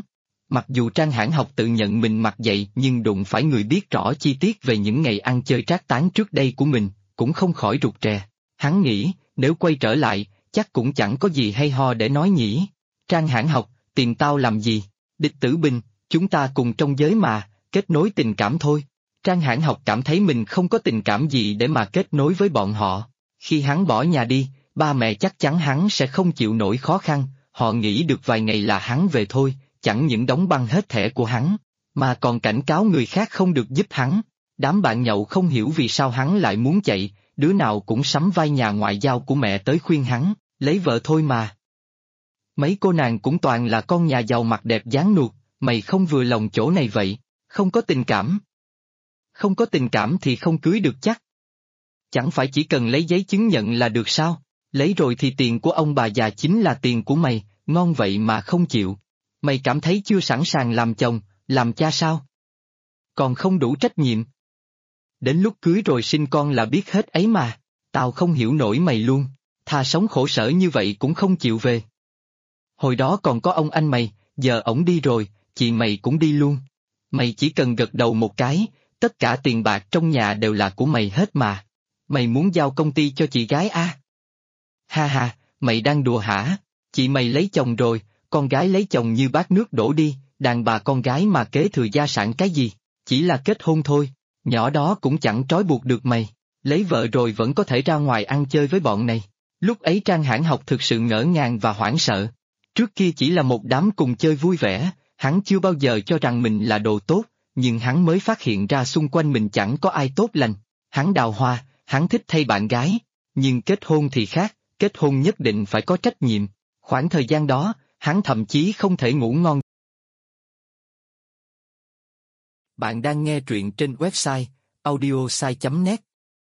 Mặc dù Trang Hãn Học tự nhận mình mặc dậy nhưng đụng phải người biết rõ chi tiết về những ngày ăn chơi trác tán trước đây của mình, cũng không khỏi rụt rè. Hắn nghĩ, nếu quay trở lại, chắc cũng chẳng có gì hay ho để nói nhỉ. Trang Hãn Học, tìm tao làm gì? Địch Tử Bình, chúng ta cùng trong giới mà, kết nối tình cảm thôi. Trang Hãn Học cảm thấy mình không có tình cảm gì để mà kết nối với bọn họ. Khi hắn bỏ nhà đi, ba mẹ chắc chắn hắn sẽ không chịu nổi khó khăn, họ nghĩ được vài ngày là hắn về thôi, chẳng những đóng băng hết thẻ của hắn, mà còn cảnh cáo người khác không được giúp hắn. Đám bạn nhậu không hiểu vì sao hắn lại muốn chạy, đứa nào cũng sắm vai nhà ngoại giao của mẹ tới khuyên hắn, lấy vợ thôi mà. Mấy cô nàng cũng toàn là con nhà giàu mặt đẹp dáng nuột, mày không vừa lòng chỗ này vậy, không có tình cảm. Không có tình cảm thì không cưới được chắc. Chẳng phải chỉ cần lấy giấy chứng nhận là được sao? Lấy rồi thì tiền của ông bà già chính là tiền của mày, ngon vậy mà không chịu. Mày cảm thấy chưa sẵn sàng làm chồng, làm cha sao? Còn không đủ trách nhiệm. Đến lúc cưới rồi sinh con là biết hết ấy mà. Tao không hiểu nổi mày luôn, thà sống khổ sở như vậy cũng không chịu về. Hồi đó còn có ông anh mày, giờ ổng đi rồi, chị mày cũng đi luôn. Mày chỉ cần gật đầu một cái, tất cả tiền bạc trong nhà đều là của mày hết mà. Mày muốn giao công ty cho chị gái à? Ha ha, mày đang đùa hả? Chị mày lấy chồng rồi, con gái lấy chồng như bát nước đổ đi, đàn bà con gái mà kế thừa gia sản cái gì, chỉ là kết hôn thôi, nhỏ đó cũng chẳng trói buộc được mày, lấy vợ rồi vẫn có thể ra ngoài ăn chơi với bọn này. Lúc ấy Trang Hãn Học thực sự ngỡ ngàng và hoảng sợ. Trước kia chỉ là một đám cùng chơi vui vẻ, hắn chưa bao giờ cho rằng mình là đồ tốt, nhưng hắn mới phát hiện ra xung quanh mình chẳng có ai tốt lành. Hắn đào hoa, hắn thích thay bạn gái, nhưng kết hôn thì khác, kết hôn nhất định phải có trách nhiệm. Khoảng thời gian đó, hắn thậm chí không thể ngủ ngon. Bạn đang nghe truyện trên website audiosai.net.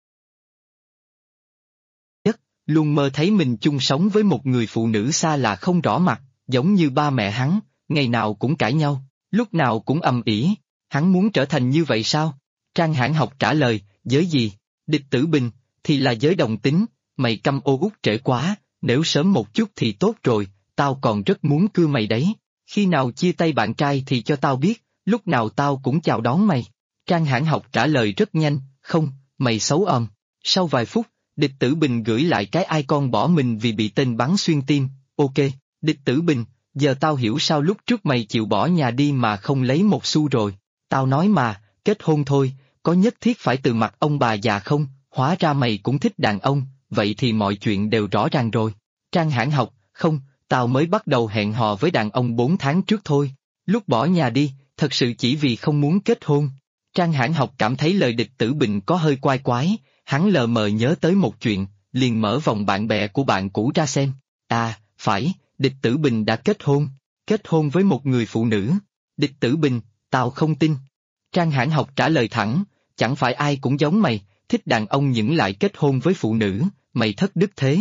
Luôn mơ thấy mình chung sống với một người phụ nữ xa lạ không rõ mặt, giống như ba mẹ hắn, ngày nào cũng cãi nhau, lúc nào cũng ầm ĩ. Hắn muốn trở thành như vậy sao? Trang Hãn Học trả lời, giới gì? Địch Tử Bình, thì là giới đồng tính, mày câm ô út trễ quá, nếu sớm một chút thì tốt rồi, tao còn rất muốn cưa mày đấy. Khi nào chia tay bạn trai thì cho tao biết, lúc nào tao cũng chào đón mày. Trang Hãn Học trả lời rất nhanh, không, mày xấu ầm. Sau vài phút, Địch Tử Bình gửi lại cái icon bỏ mình vì bị tên bắn xuyên tim, ok, Địch Tử Bình, giờ tao hiểu sao lúc trước mày chịu bỏ nhà đi mà không lấy một xu rồi. Tao nói mà, kết hôn thôi, có nhất thiết phải từ mặt ông bà già không, hóa ra mày cũng thích đàn ông, vậy thì mọi chuyện đều rõ ràng rồi. Trang Hãn Học, không, tao mới bắt đầu hẹn hò với đàn ông 4 tháng trước thôi. Lúc bỏ nhà đi, thật sự chỉ vì không muốn kết hôn. Trang Hãn Học cảm thấy lời Địch Tử Bình có hơi quái quái, hắn lờ mờ nhớ tới một chuyện, liền mở vòng bạn bè của bạn cũ ra xem. À, phải, Địch Tử Bình đã kết hôn với một người phụ nữ. Địch Tử Bình, tao không tin. Trang Hãn Học trả lời thẳng, chẳng phải ai cũng giống mày, thích đàn ông nhưng lại kết hôn với phụ nữ, mày thất đức thế.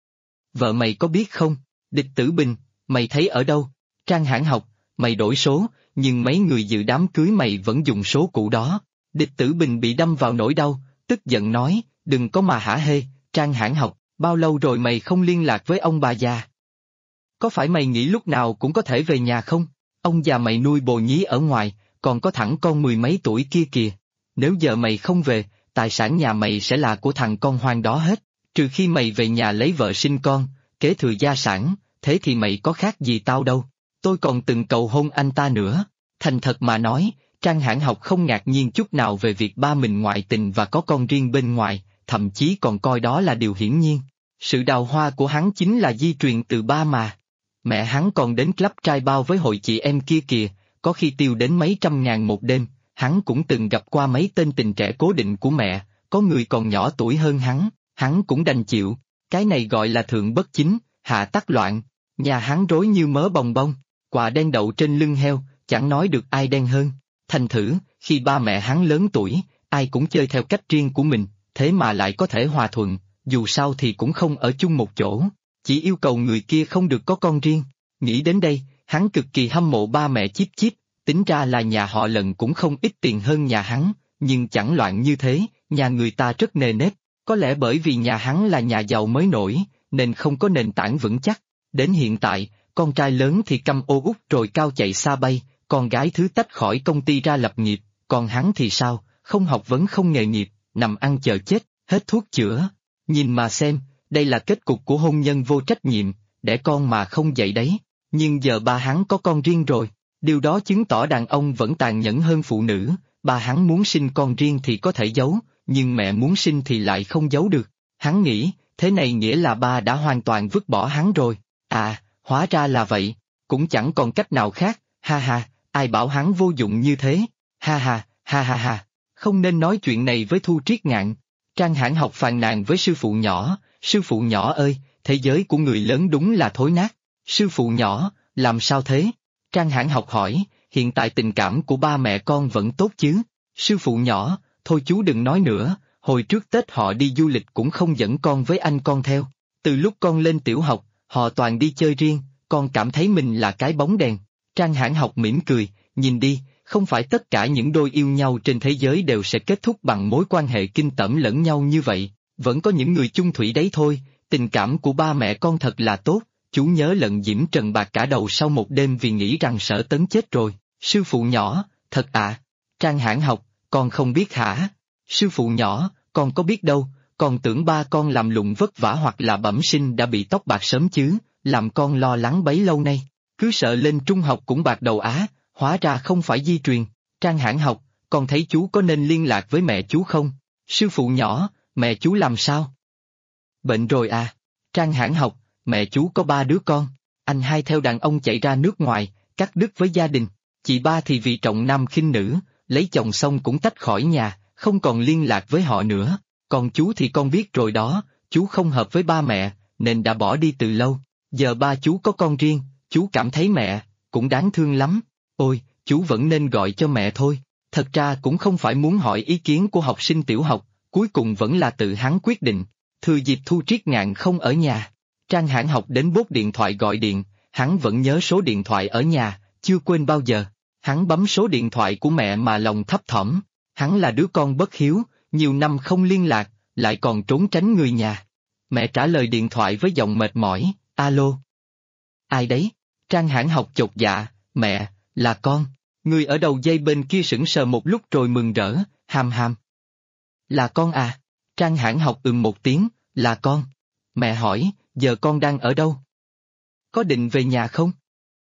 Vợ mày có biết không? Địch Tử Bình, mày thấy ở đâu? Trang Hãn Học, mày đổi số, nhưng mấy người dự đám cưới mày vẫn dùng số cũ đó. Địch Tử Bình bị đâm vào nỗi đau, tức giận nói, đừng có mà hả hê, Trang Hãn Học, bao lâu rồi mày không liên lạc với ông bà già? Có phải mày nghĩ lúc nào cũng có thể về nhà không? Ông già mày nuôi bồ nhí ở ngoài, còn có thằng con 10 mấy tuổi kia kìa. Nếu giờ mày không về, tài sản nhà mày sẽ là của thằng con hoang đó hết, trừ khi mày về nhà lấy vợ sinh con, kế thừa gia sản, thế thì mày có khác gì tao đâu. Tôi còn từng cầu hôn anh ta nữa. Thành thật mà nói, Trang Hãn Học không ngạc nhiên chút nào về việc ba mình ngoại tình và có con riêng bên ngoài, thậm chí còn coi đó là điều hiển nhiên. Sự đào hoa của hắn chính là di truyền từ ba mà. Mẹ hắn còn đến club trai bao với hội chị em kia kìa, có khi tiêu đến mấy trăm ngàn một đêm. Hắn cũng từng gặp qua mấy tên tình trẻ cố định của mẹ, có người còn nhỏ tuổi hơn hắn cũng đành chịu. Cái này gọi là thượng bất chính, hạ tắc loạn. Nhà hắn rối như mớ bồng bông, quạ đen đậu trên lưng heo, chẳng nói được ai đen hơn. Thành thử, khi ba mẹ hắn lớn tuổi, ai cũng chơi theo cách riêng của mình, thế mà lại có thể hòa thuận, dù sao thì cũng không ở chung một chỗ, chỉ yêu cầu người kia không được có con riêng. Nghĩ đến đây, hắn cực kỳ hâm mộ ba mẹ Chíp Chíp, tính ra là nhà họ Lần cũng không ít tiền hơn nhà hắn, nhưng chẳng loạn như thế, nhà người ta rất nề nếp, có lẽ bởi vì nhà hắn là nhà giàu mới nổi, nên không có nền tảng vững chắc. Đến hiện tại, con trai lớn thì câm ô út rồi cao chạy xa bay, con gái thứ tách khỏi công ty ra lập nghiệp, còn hắn thì sao, không học vấn không nghề nghiệp, nằm ăn chờ chết, hết thuốc chữa. Nhìn mà xem, đây là kết cục của hôn nhân vô trách nhiệm, đẻ con mà không dạy đấy. Nhưng giờ ba hắn có con riêng rồi, điều đó chứng tỏ đàn ông vẫn tàn nhẫn hơn phụ nữ, ba hắn muốn sinh con riêng thì có thể giấu, nhưng mẹ muốn sinh thì lại không giấu được. Hắn nghĩ, thế này nghĩa là ba đã hoàn toàn vứt bỏ hắn rồi. À, hóa ra là vậy, cũng chẳng còn cách nào khác, ha ha, ai bảo hắn vô dụng như thế, ha ha, ha ha ha, không nên nói chuyện này với Thu Triết Ngạn. Trang Hãn Học phàn nàn với sư phụ nhỏ ơi, thế giới của người lớn đúng là thối nát. Sư phụ nhỏ, làm sao thế? Trang Hãn Học hỏi, hiện tại tình cảm của ba mẹ con vẫn tốt chứ? Sư phụ nhỏ, thôi chú đừng nói nữa, hồi trước Tết họ đi du lịch cũng không dẫn con với anh con theo. Từ lúc con lên tiểu học, họ toàn đi chơi riêng, con cảm thấy mình là cái bóng đèn. Trang Hãn Học mỉm cười, nhìn đi, không phải tất cả những đôi yêu nhau trên thế giới đều sẽ kết thúc bằng mối quan hệ kinh tởm lẫn nhau như vậy, vẫn có những người chung thủy đấy thôi, tình cảm của ba mẹ con thật là tốt. Chú nhớ lần Diễm Trần bạc cả đầu sau một đêm vì nghĩ rằng Sở Tấn chết rồi. Sư phụ nhỏ, thật à? Trang Hãn Học, con không biết hả? Sư phụ nhỏ, con có biết đâu, con tưởng ba con làm lụng vất vả hoặc là bẩm sinh đã bị tóc bạc sớm chứ, làm con lo lắng bấy lâu nay. Cứ sợ lên trung học cũng bạc đầu á, hóa ra không phải di truyền. Trang Hãn Học, con thấy chú có nên liên lạc với mẹ chú không? Sư phụ nhỏ, mẹ chú làm sao? Bệnh rồi à? Trang Hãn Học, mẹ chú có 3 đứa con, anh hai theo đàn ông chạy ra nước ngoài, cắt đứt với gia đình, chị ba thì vì trọng nam khinh nữ, lấy chồng xong cũng tách khỏi nhà, không còn liên lạc với họ nữa, còn chú thì con biết rồi đó, chú không hợp với ba mẹ, nên đã bỏ đi từ lâu, giờ ba chú có con riêng, chú cảm thấy mẹ, cũng đáng thương lắm, ôi, chú vẫn nên gọi cho mẹ thôi, thật ra cũng không phải muốn hỏi ý kiến của học sinh tiểu học, cuối cùng vẫn là tự hắn quyết định, thừa dịp Thu Triết Ngạn không ở nhà. Trang Hãn Học đến bốt điện thoại gọi điện, hắn vẫn nhớ số điện thoại ở nhà, chưa quên bao giờ. Hắn bấm số điện thoại của mẹ mà lòng thấp thỏm. Hắn là đứa con bất hiếu, nhiều năm không liên lạc, lại còn trốn tránh người nhà. Mẹ trả lời điện thoại với giọng mệt mỏi, alo. Ai đấy? Trang Hãn Học chột dạ, mẹ, là con. Người ở đầu dây bên kia sững sờ một lúc rồi mừng rỡ, hàm hàm. Là con à? Trang Hãn Học một tiếng, là con. Mẹ hỏi, giờ con đang ở đâu? Có định về nhà không?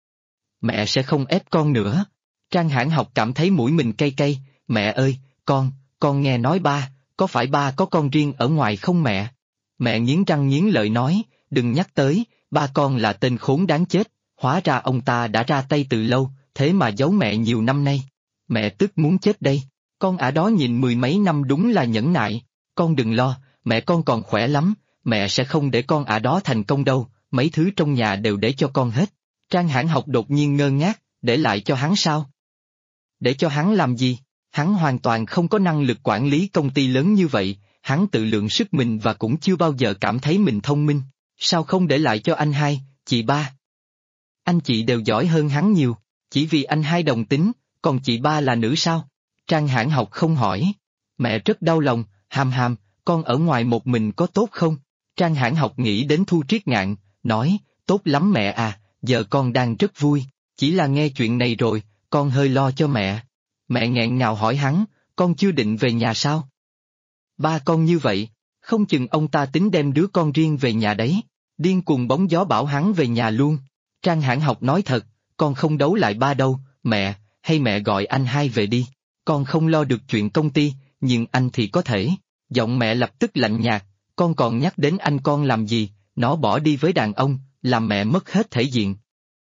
Mẹ sẽ không ép con nữa. Trang Hãn Học cảm thấy mũi mình cay cay, mẹ ơi, con nghe nói ba, có phải ba có con riêng ở ngoài không mẹ? Mẹ nghiến răng nghiến lợi nói, đừng nhắc tới, ba con là tên khốn đáng chết, hóa ra ông ta đã ra tay từ lâu, thế mà giấu mẹ nhiều năm nay. Mẹ tức muốn chết đây, con ả đó nhìn 10 mấy năm đúng là nhẫn nại, con đừng lo, mẹ con còn khỏe lắm. Mẹ sẽ không để con ả đó thành công đâu, mấy thứ trong nhà đều để cho con hết. Trang Hãn Học đột nhiên ngơ ngác, để lại cho hắn sao? Để cho hắn làm gì? Hắn hoàn toàn không có năng lực quản lý công ty lớn như vậy, hắn tự lượng sức mình và cũng chưa bao giờ cảm thấy mình thông minh. Sao không để lại cho anh hai, chị ba? Anh chị đều giỏi hơn hắn nhiều, chỉ vì anh hai đồng tính, còn chị ba là nữ sao? Trang Hãn Học không hỏi. Mẹ rất đau lòng, hàm hàm, con ở ngoài một mình có tốt không? Trang Hãn Học nghĩ đến Thu Triết Ngạn, nói, tốt lắm mẹ à, giờ con đang rất vui, chỉ là nghe chuyện này rồi, con hơi lo cho mẹ. Mẹ nghẹn ngào hỏi hắn, con chưa định về nhà sao? Ba con như vậy, không chừng ông ta tính đem đứa con riêng về nhà đấy, điên cuồng bóng gió bảo hắn về nhà luôn. Trang Hãn Học nói thật, con không đấu lại ba đâu, mẹ, hay mẹ gọi anh hai về đi, con không lo được chuyện công ty, nhưng anh thì có thể. Giọng mẹ lập tức lạnh nhạt, con còn nhắc đến anh con làm gì, nó bỏ đi với đàn ông, làm mẹ mất hết thể diện.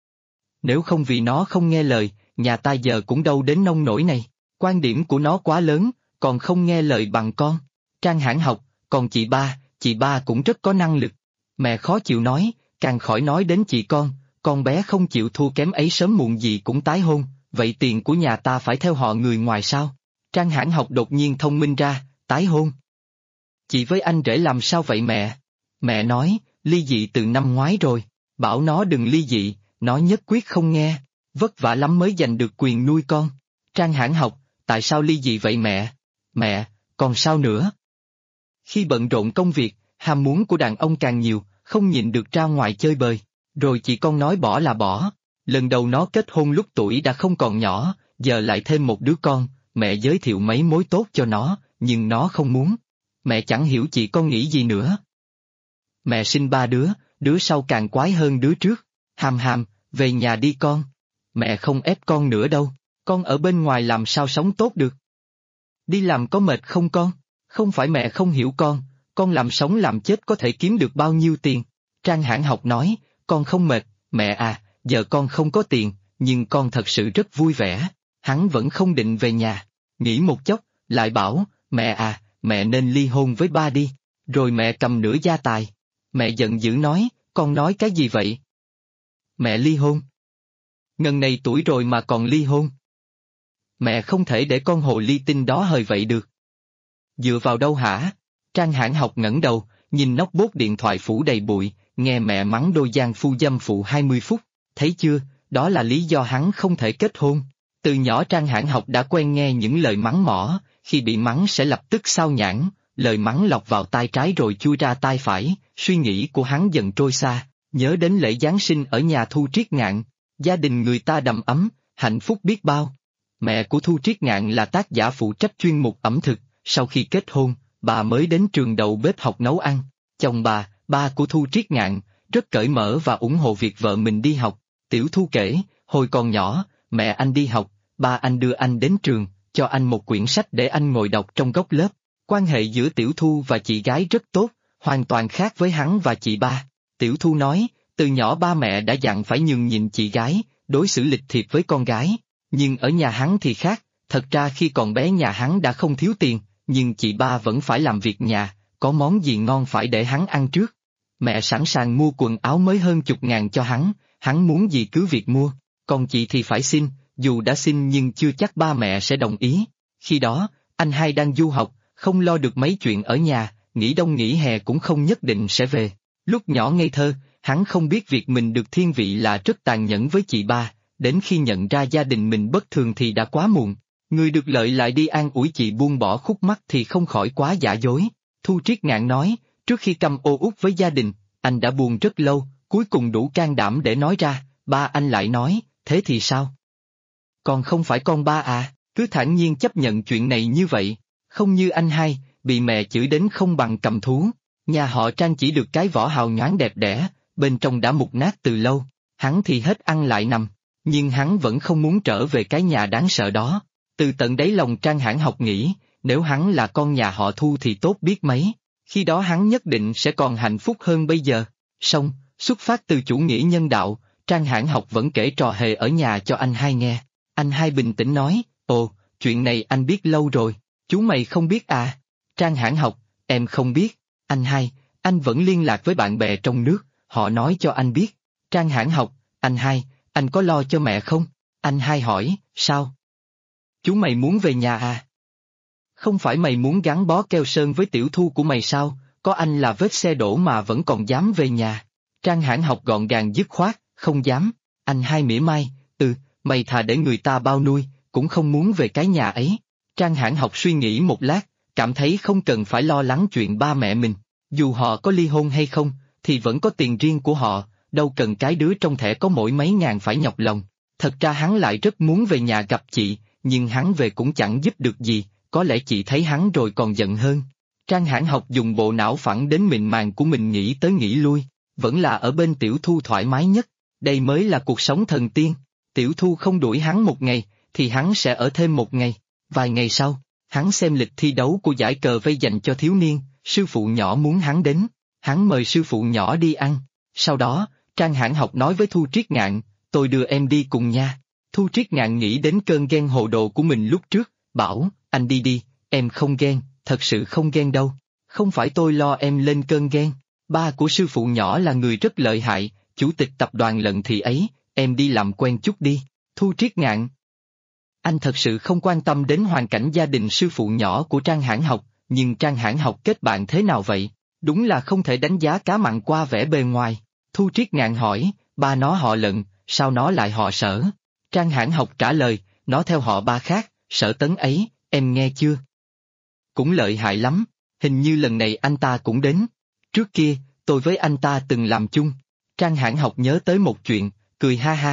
Nếu không vì nó không nghe lời, nhà ta giờ cũng đâu đến nông nỗi này, quan điểm của nó quá lớn, còn không nghe lời bằng con. Trang Hãn Học, còn chị ba cũng rất có năng lực. Mẹ khó chịu nói, càng khỏi nói đến chị con bé không chịu thua kém ấy sớm muộn gì cũng tái hôn, vậy tiền của nhà ta phải theo họ người ngoài sao? Trang Hãn Học đột nhiên thông minh ra, tái hôn. Chị với anh rể làm sao vậy mẹ? Mẹ nói, ly dị từ năm ngoái rồi, bảo nó đừng ly dị, nó nhất quyết không nghe, vất vả lắm mới giành được quyền nuôi con. Trang Hãn Học, tại sao ly dị vậy mẹ? Mẹ, còn sao nữa? Khi bận rộn công việc, ham muốn của đàn ông càng nhiều, không nhịn được ra ngoài chơi bời, rồi chị con nói bỏ là bỏ. Lần đầu nó kết hôn lúc tuổi đã không còn nhỏ, giờ lại thêm một đứa con, mẹ giới thiệu mấy mối tốt cho nó, nhưng nó không muốn. Mẹ chẳng hiểu chị con nghĩ gì nữa. Mẹ sinh 3 đứa, đứa sau càng quái hơn đứa trước. Hàm Hàm, về nhà đi con. Mẹ không ép con nữa đâu, con ở bên ngoài làm sao sống tốt được. Đi làm có mệt không con? Không phải mẹ không hiểu con làm sống làm chết có thể kiếm được bao nhiêu tiền? Trang Hãn Học nói, con không mệt, mẹ à, giờ con không có tiền, nhưng con thật sự rất vui vẻ. Hắn vẫn không định về nhà, nghĩ một chốc, lại bảo, mẹ à, mẹ nên ly hôn với ba đi, rồi mẹ cầm nửa gia tài. Mẹ giận dữ nói, con nói cái gì vậy? Mẹ ly hôn? Ngần này tuổi rồi mà còn ly hôn? Mẹ không thể để con hồ ly tinh đó hời vậy được. Dựa vào đâu hả? Trang Hãn Học ngẩng đầu, nhìn nóc bốt điện thoại phủ đầy bụi, nghe mẹ mắng đôi giang phu dâm phụ 20 phút, thấy chưa, đó là lý do hắn không thể kết hôn. Từ nhỏ Trang Hãn Học đã quen nghe những lời mắng mỏ, khi bị mắng sẽ lập tức xao nhãng, lời mắng lọt vào tai trái rồi chui ra tai phải, suy nghĩ của hắn dần trôi xa, nhớ đến lễ Giáng sinh ở nhà Thu Triết Ngạn, gia đình người ta đầm ấm, hạnh phúc biết bao. Mẹ của Thu Triết Ngạn là tác giả phụ trách chuyên mục ẩm thực, sau khi kết hôn, bà mới đến trường đầu bếp học nấu ăn. Chồng bà, ba của Thu Triết Ngạn, rất cởi mở và ủng hộ việc vợ mình đi học. Tiểu Thu kể, hồi còn nhỏ, mẹ anh đi học, ba anh đưa anh đến trường, cho anh một quyển sách để anh ngồi đọc trong góc lớp. Quan hệ giữa Tiểu Thu và chị gái rất tốt, hoàn toàn khác với hắn và chị ba. Tiểu Thu nói, từ nhỏ ba mẹ đã dặn phải nhường nhịn chị gái, đối xử lịch thiệp với con gái. Nhưng ở nhà hắn thì khác, thật ra khi còn bé nhà hắn đã không thiếu tiền, nhưng chị ba vẫn phải làm việc nhà, có món gì ngon phải để hắn ăn trước. Mẹ sẵn sàng mua quần áo mới hơn chục ngàn cho hắn muốn gì cứ việc mua, còn chị thì phải xin, dù đã xin nhưng chưa chắc ba mẹ sẽ đồng ý. Khi đó, anh hai đang du học, không lo được mấy chuyện ở nhà, nghỉ đông nghỉ hè cũng không nhất định sẽ về. Lúc nhỏ ngây thơ, hắn không biết việc mình được thiên vị là rất tàn nhẫn với chị ba, đến khi nhận ra gia đình mình bất thường thì đã quá muộn. Người được lợi lại đi an ủi chị buông bỏ khúc mắc thì không khỏi quá giả dối. Thu Triết Ngạn nói, trước khi câm ô uất với gia đình, anh đã buồn rất lâu, cuối cùng đủ can đảm để nói ra, ba anh lại nói, thế thì sao? Còn không phải con ba à, cứ thản nhiên chấp nhận chuyện này như vậy, không như anh hai, bị mẹ chửi đến không bằng cầm thú. Nhà họ Trang chỉ được cái vỏ hào nhoáng đẹp đẽ, bên trong đã mục nát từ lâu, hắn thì hết ăn lại nằm, nhưng hắn vẫn không muốn trở về cái nhà đáng sợ đó. Từ tận đáy lòng Trang Hãn Học nghĩ, nếu hắn là con nhà họ Thu thì tốt biết mấy, khi đó hắn nhất định sẽ còn hạnh phúc hơn bây giờ. Song, xuất phát từ chủ nghĩa nhân đạo, Trang Hãn Học vẫn kể trò hề ở nhà cho anh hai nghe. Anh hai bình tĩnh nói, ồ, chuyện này anh biết lâu rồi, chú mày không biết à? Trang Hãn Học, em không biết. Anh hai, anh vẫn liên lạc với bạn bè trong nước, họ nói cho anh biết. Trang Hãn Học, anh hai, anh có lo cho mẹ không? Anh hai hỏi, sao? Chú mày muốn về nhà à? Không phải mày muốn gắn bó keo sơn với Tiểu Thu của mày sao, có anh là vết xe đổ mà vẫn còn dám về nhà. Trang Hãn Học gọn gàng dứt khoát, không dám. Anh hai mỉa mai, mày thà để người ta bao nuôi, cũng không muốn về cái nhà ấy. Trang Hãn Học suy nghĩ một lát, cảm thấy không cần phải lo lắng chuyện ba mẹ mình, dù họ có ly hôn hay không, thì vẫn có tiền riêng của họ, đâu cần cái đứa trong thẻ có mỗi mấy ngàn phải nhọc lòng. Thật ra hắn lại rất muốn về nhà gặp chị, nhưng hắn về cũng chẳng giúp được gì, có lẽ chị thấy hắn rồi còn giận hơn. Trang Hãn Học dùng bộ não phẳng đến mịn màng của mình nghĩ tới nghĩ lui, vẫn là ở bên Tiểu Thu thoải mái nhất, đây mới là cuộc sống thần tiên. Tiểu Thu không đuổi hắn một ngày, thì hắn sẽ ở thêm một ngày. Vài ngày sau, hắn xem lịch thi đấu của giải cờ vây dành cho thiếu niên, sư phụ nhỏ muốn hắn đến, hắn mời sư phụ nhỏ đi ăn. Sau đó, Trang Hãn Học nói với Thu Triết Ngạn, tôi đưa em đi cùng nha. Thu Triết Ngạn nghĩ đến cơn ghen hồ đồ của mình lúc trước, bảo, anh đi đi, em không ghen, thật sự không ghen đâu. Không phải tôi lo em lên cơn ghen, ba của sư phụ nhỏ là người rất lợi hại, chủ tịch tập đoàn Lận Thị ấy, em đi làm quen chút đi. Thu Triết Ngạn. Anh thật sự không quan tâm đến hoàn cảnh gia đình sư phụ nhỏ của Trang Hãn Học, nhưng Trang Hãn Học kết bạn thế nào vậy? Đúng là không thể đánh giá cá mặn qua vẻ bề ngoài. Thu Triết Ngạn hỏi, ba nó họ Lận, sao nó lại họ Sở? Trang Hãn Học trả lời, nó theo họ ba khác, Sở Tấn ấy, em nghe chưa? Cũng lợi hại lắm, hình như lần này anh ta cũng đến. Trước kia, tôi với anh ta từng làm chung. Trang Hãn Học nhớ tới một chuyện, cười ha ha,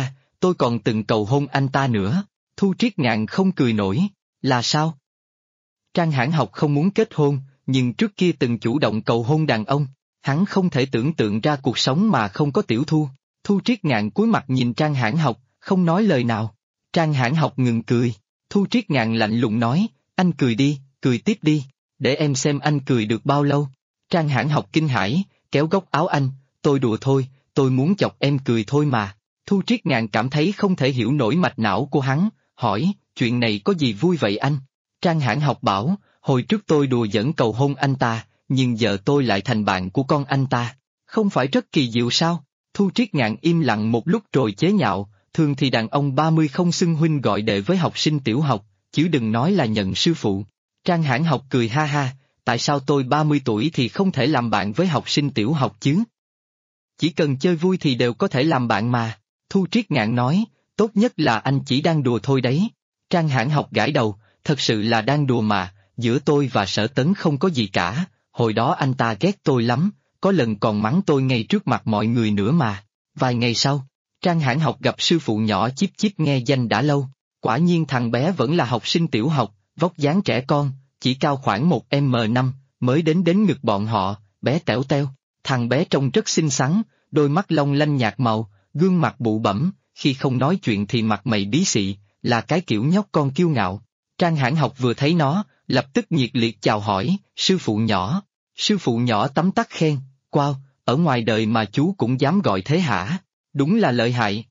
tôi còn từng cầu hôn anh ta nữa. Thu Triết Ngạn không cười nổi, là sao? Trang Hãn Học không muốn kết hôn, nhưng trước kia từng chủ động cầu hôn đàn ông, hắn không thể tưởng tượng ra cuộc sống mà không có Tiểu Thu. Thu Triết Ngạn cúi mặt nhìn Trang Hãn Học, không nói lời nào. Trang Hãn Học ngừng cười, Thu Triết Ngạn lạnh lùng nói, anh cười đi, cười tiếp đi, để em xem anh cười được bao lâu. Trang Hãn Học kinh hãi, kéo góc áo anh, tôi đùa thôi, tôi muốn chọc em cười thôi mà. Thu Triết Ngạn cảm thấy không thể hiểu nổi mạch não của hắn, hỏi, chuyện này có gì vui vậy anh? Trang Hãn Học bảo, hồi trước tôi đùa giỡn cầu hôn anh ta, nhưng giờ tôi lại thành bạn của con anh ta. Không phải rất kỳ diệu sao? Thu Triết Ngạn im lặng một lúc rồi chế nhạo, thường thì đàn ông 30 không xưng huynh gọi đệ với học sinh tiểu học, chứ đừng nói là nhận sư phụ. Trang Hãn Học cười ha ha, tại sao tôi 30 tuổi thì không thể làm bạn với học sinh tiểu học chứ? Chỉ cần chơi vui thì đều có thể làm bạn mà. Thu Triết Ngạn nói, tốt nhất là anh chỉ đang đùa thôi đấy. Trang Hãn Học gãi đầu, thật sự là đang đùa mà, giữa tôi và Sở Tấn không có gì cả, hồi đó anh ta ghét tôi lắm, có lần còn mắng tôi ngay trước mặt mọi người nữa mà. Vài ngày sau, Trang Hãn Học gặp sư phụ nhỏ Chíp Chíp nghe danh đã lâu, quả nhiên thằng bé vẫn là học sinh tiểu học, vóc dáng trẻ con, chỉ cao khoảng 1m5, mới đến ngực bọn họ, bé tẻo teo. Thằng bé trông rất xinh xắn, đôi mắt long lanh nhạt màu, gương mặt bụ bẫm, khi không nói chuyện thì mặt mày bí xị, là cái kiểu nhóc con kiêu ngạo. Trang Hãn Học vừa thấy nó, lập tức nhiệt liệt chào hỏi, sư phụ nhỏ. Sư phụ nhỏ tấm tắc khen, wow, ở ngoài đời mà chú cũng dám gọi thế hả? Đúng là lợi hại.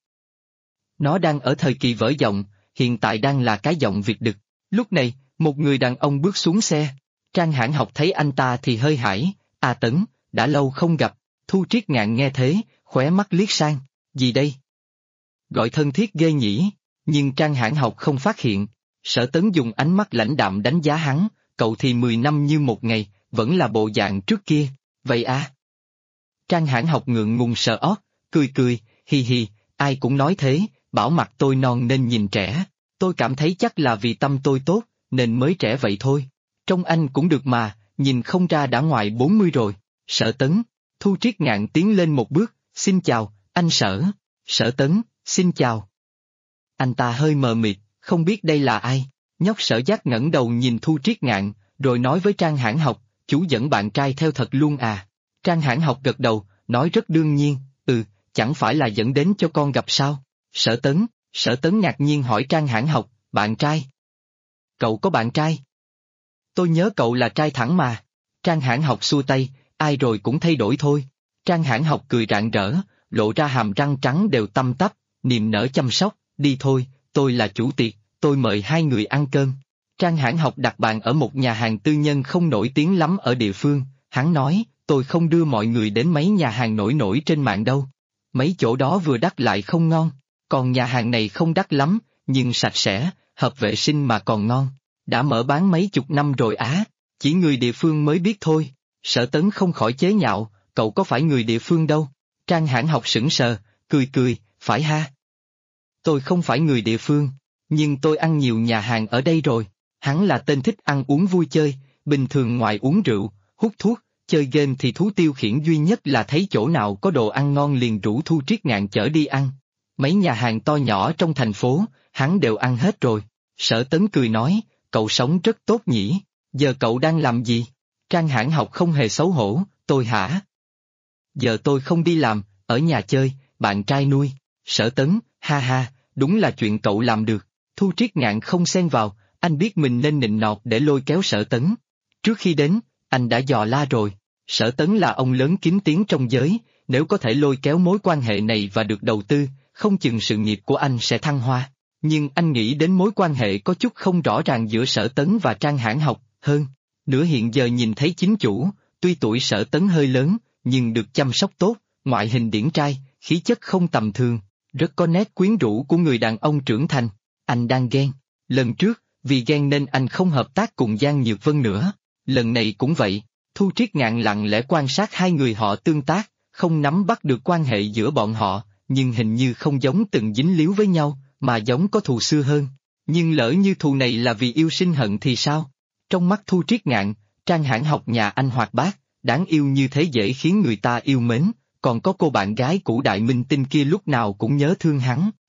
Nó đang ở thời kỳ vỡ giọng, hiện tại đang là cái giọng Việt đực. Lúc này, một người đàn ông bước xuống xe. Trang Hãn Học thấy anh ta thì hơi hãi, à Tấn, đã lâu không gặp. Thu Triết Ngạn nghe thế, khóe mắt liếc sang, gì đây? Gọi thân thiết ghê nhỉ, nhưng Trang Hãn Học không phát hiện. Sở Tấn dùng ánh mắt lãnh đạm đánh giá hắn, cậu thì 10 năm như một ngày, vẫn là bộ dạng trước kia, vậy à? Trang Hãn Học ngượng ngùng sờ ót, cười cười, hi hi, ai cũng nói thế, bảo mặt tôi non nên nhìn trẻ, tôi cảm thấy chắc là vì tâm tôi tốt, nên mới trẻ vậy thôi. Trông anh cũng được mà, nhìn không ra đã ngoài 40 rồi. Sở Tấn. Thu Triết Ngạn tiến lên một bước, xin chào, anh Sở. Sở Tấn, xin chào. Anh ta hơi mờ mịt, không biết đây là ai. Nhóc Sở Giác ngẩng đầu nhìn Thu Triết Ngạn, rồi nói với Trang Hãn Học, chú dẫn bạn trai theo thật luôn à? Trang Hãn Học gật đầu, nói rất đương nhiên, chẳng phải là dẫn đến cho con gặp sao? Sở Tấn ngạc nhiên hỏi Trang Hãn Học, bạn trai? Cậu có bạn trai? Tôi nhớ cậu là trai thẳng mà. Trang Hãn Học xua tay, ai rồi cũng thay đổi thôi. Trang Hãn Học cười rạng rỡ, lộ ra hàm răng trắng đều tăm tắp, niềm nở chăm sóc, đi thôi, tôi là chủ tiệc, tôi mời hai người ăn cơm. Trang Hãn Học đặt bàn ở một nhà hàng tư nhân không nổi tiếng lắm ở địa phương, hắn nói, tôi không đưa mọi người đến mấy nhà hàng nổi trên mạng đâu. Mấy chỗ đó vừa đắt lại không ngon, còn nhà hàng này không đắt lắm, nhưng sạch sẽ, hợp vệ sinh mà còn ngon. Đã mở bán mấy chục năm rồi á, chỉ người địa phương mới biết thôi. Sở Tấn không khỏi chế nhạo, cậu có phải người địa phương đâu. Trang Hãn Học sững sờ, cười, phải ha. Tôi không phải người địa phương, nhưng tôi ăn nhiều nhà hàng ở đây rồi. Hắn là tên thích ăn uống vui chơi, bình thường ngoài uống rượu, hút thuốc, chơi game thì thú tiêu khiển duy nhất là thấy chỗ nào có đồ ăn ngon liền rủ Thu Triết Ngạn chở đi ăn. Mấy nhà hàng to nhỏ trong thành phố, hắn đều ăn hết rồi. Sở Tấn cười nói, cậu sống rất tốt nhỉ, giờ cậu đang làm gì? Trang Hãn Học không hề xấu hổ, tôi hả? Giờ tôi không đi làm, ở nhà chơi, bạn trai nuôi. Sở Tấn, ha ha, đúng là chuyện cậu làm được. Thu Triết Ngạn không xen vào, anh biết mình nên nịnh nọt để lôi kéo Sở Tấn. Trước khi đến, anh đã dò la rồi. Sở Tấn là ông lớn kín tiếng trong giới, nếu có thể lôi kéo mối quan hệ này và được đầu tư, không chừng sự nghiệp của anh sẽ thăng hoa. Nhưng anh nghĩ đến mối quan hệ có chút không rõ ràng giữa Sở Tấn và Trang Hãn Học, hơn nữa hiện giờ nhìn thấy chính chủ, tuy tuổi Sở Tấn hơi lớn, nhưng được chăm sóc tốt, ngoại hình điển trai, khí chất không tầm thường, rất có nét quyến rũ của người đàn ông trưởng thành. Anh đang ghen. Lần trước, vì ghen nên anh không hợp tác cùng Giang Nhược Vân nữa. Lần này cũng vậy. Thu Triết Ngạn lặng lẽ quan sát hai người họ tương tác, không nắm bắt được quan hệ giữa bọn họ, nhưng hình như không giống từng dính líu với nhau, mà giống có thù xưa hơn. Nhưng lỡ như thù này là vì yêu sinh hận thì sao? Trong mắt Thu Triết Ngạn, Trang Hãn Học nhà anh hoạt bát, đáng yêu như thế dễ khiến người ta yêu mến, còn có cô bạn gái cũ đại minh tinh kia lúc nào cũng nhớ thương hắn,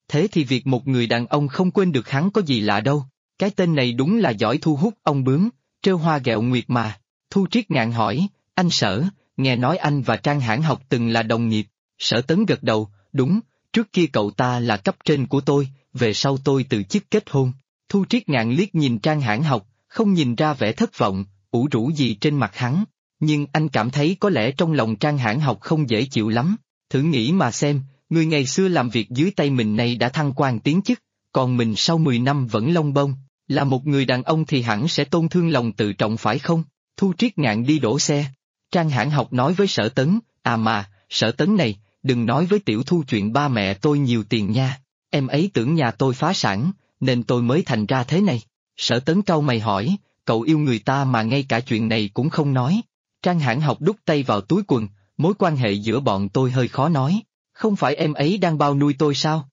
Thế thì việc một người đàn ông không quên được hắn có gì lạ đâu, cái tên này đúng là giỏi thu hút ông bướm, trêu hoa ghẹo nguyệt mà. Thu Triết Ngạn hỏi, anh Sở, nghe nói anh và Trang Hãn Học từng là đồng nghiệp. Sở Tấn gật đầu, đúng, trước kia cậu ta là cấp trên của tôi, về sau tôi từ chức kết hôn. Thu Triết Ngạn liếc nhìn Trang Hãn Học, không nhìn ra vẻ thất vọng, ủ rũ gì trên mặt hắn. Nhưng anh cảm thấy có lẽ trong lòng Trang Hãn Học không dễ chịu lắm. Thử nghĩ mà xem, người ngày xưa làm việc dưới tay mình nay đã thăng quan tiến chức, còn mình sau 10 năm vẫn lông bông, là một người đàn ông thì hẳn sẽ tôn thương lòng tự trọng phải không? Thu Triết Ngạn đi đổ xe. Trang Hãn Học nói với Sở Tấn, à mà, Sở Tấn này, đừng nói với Tiểu Thu chuyện ba mẹ tôi nhiều tiền nha, em ấy tưởng nhà tôi phá sản, nên tôi mới thành ra thế này. Sở Tấn cau mày hỏi, cậu yêu người ta mà ngay cả chuyện này cũng không nói. Trang Hãn Học đút tay vào túi quần, mối quan hệ giữa bọn tôi hơi khó nói, không phải em ấy đang bao nuôi tôi sao?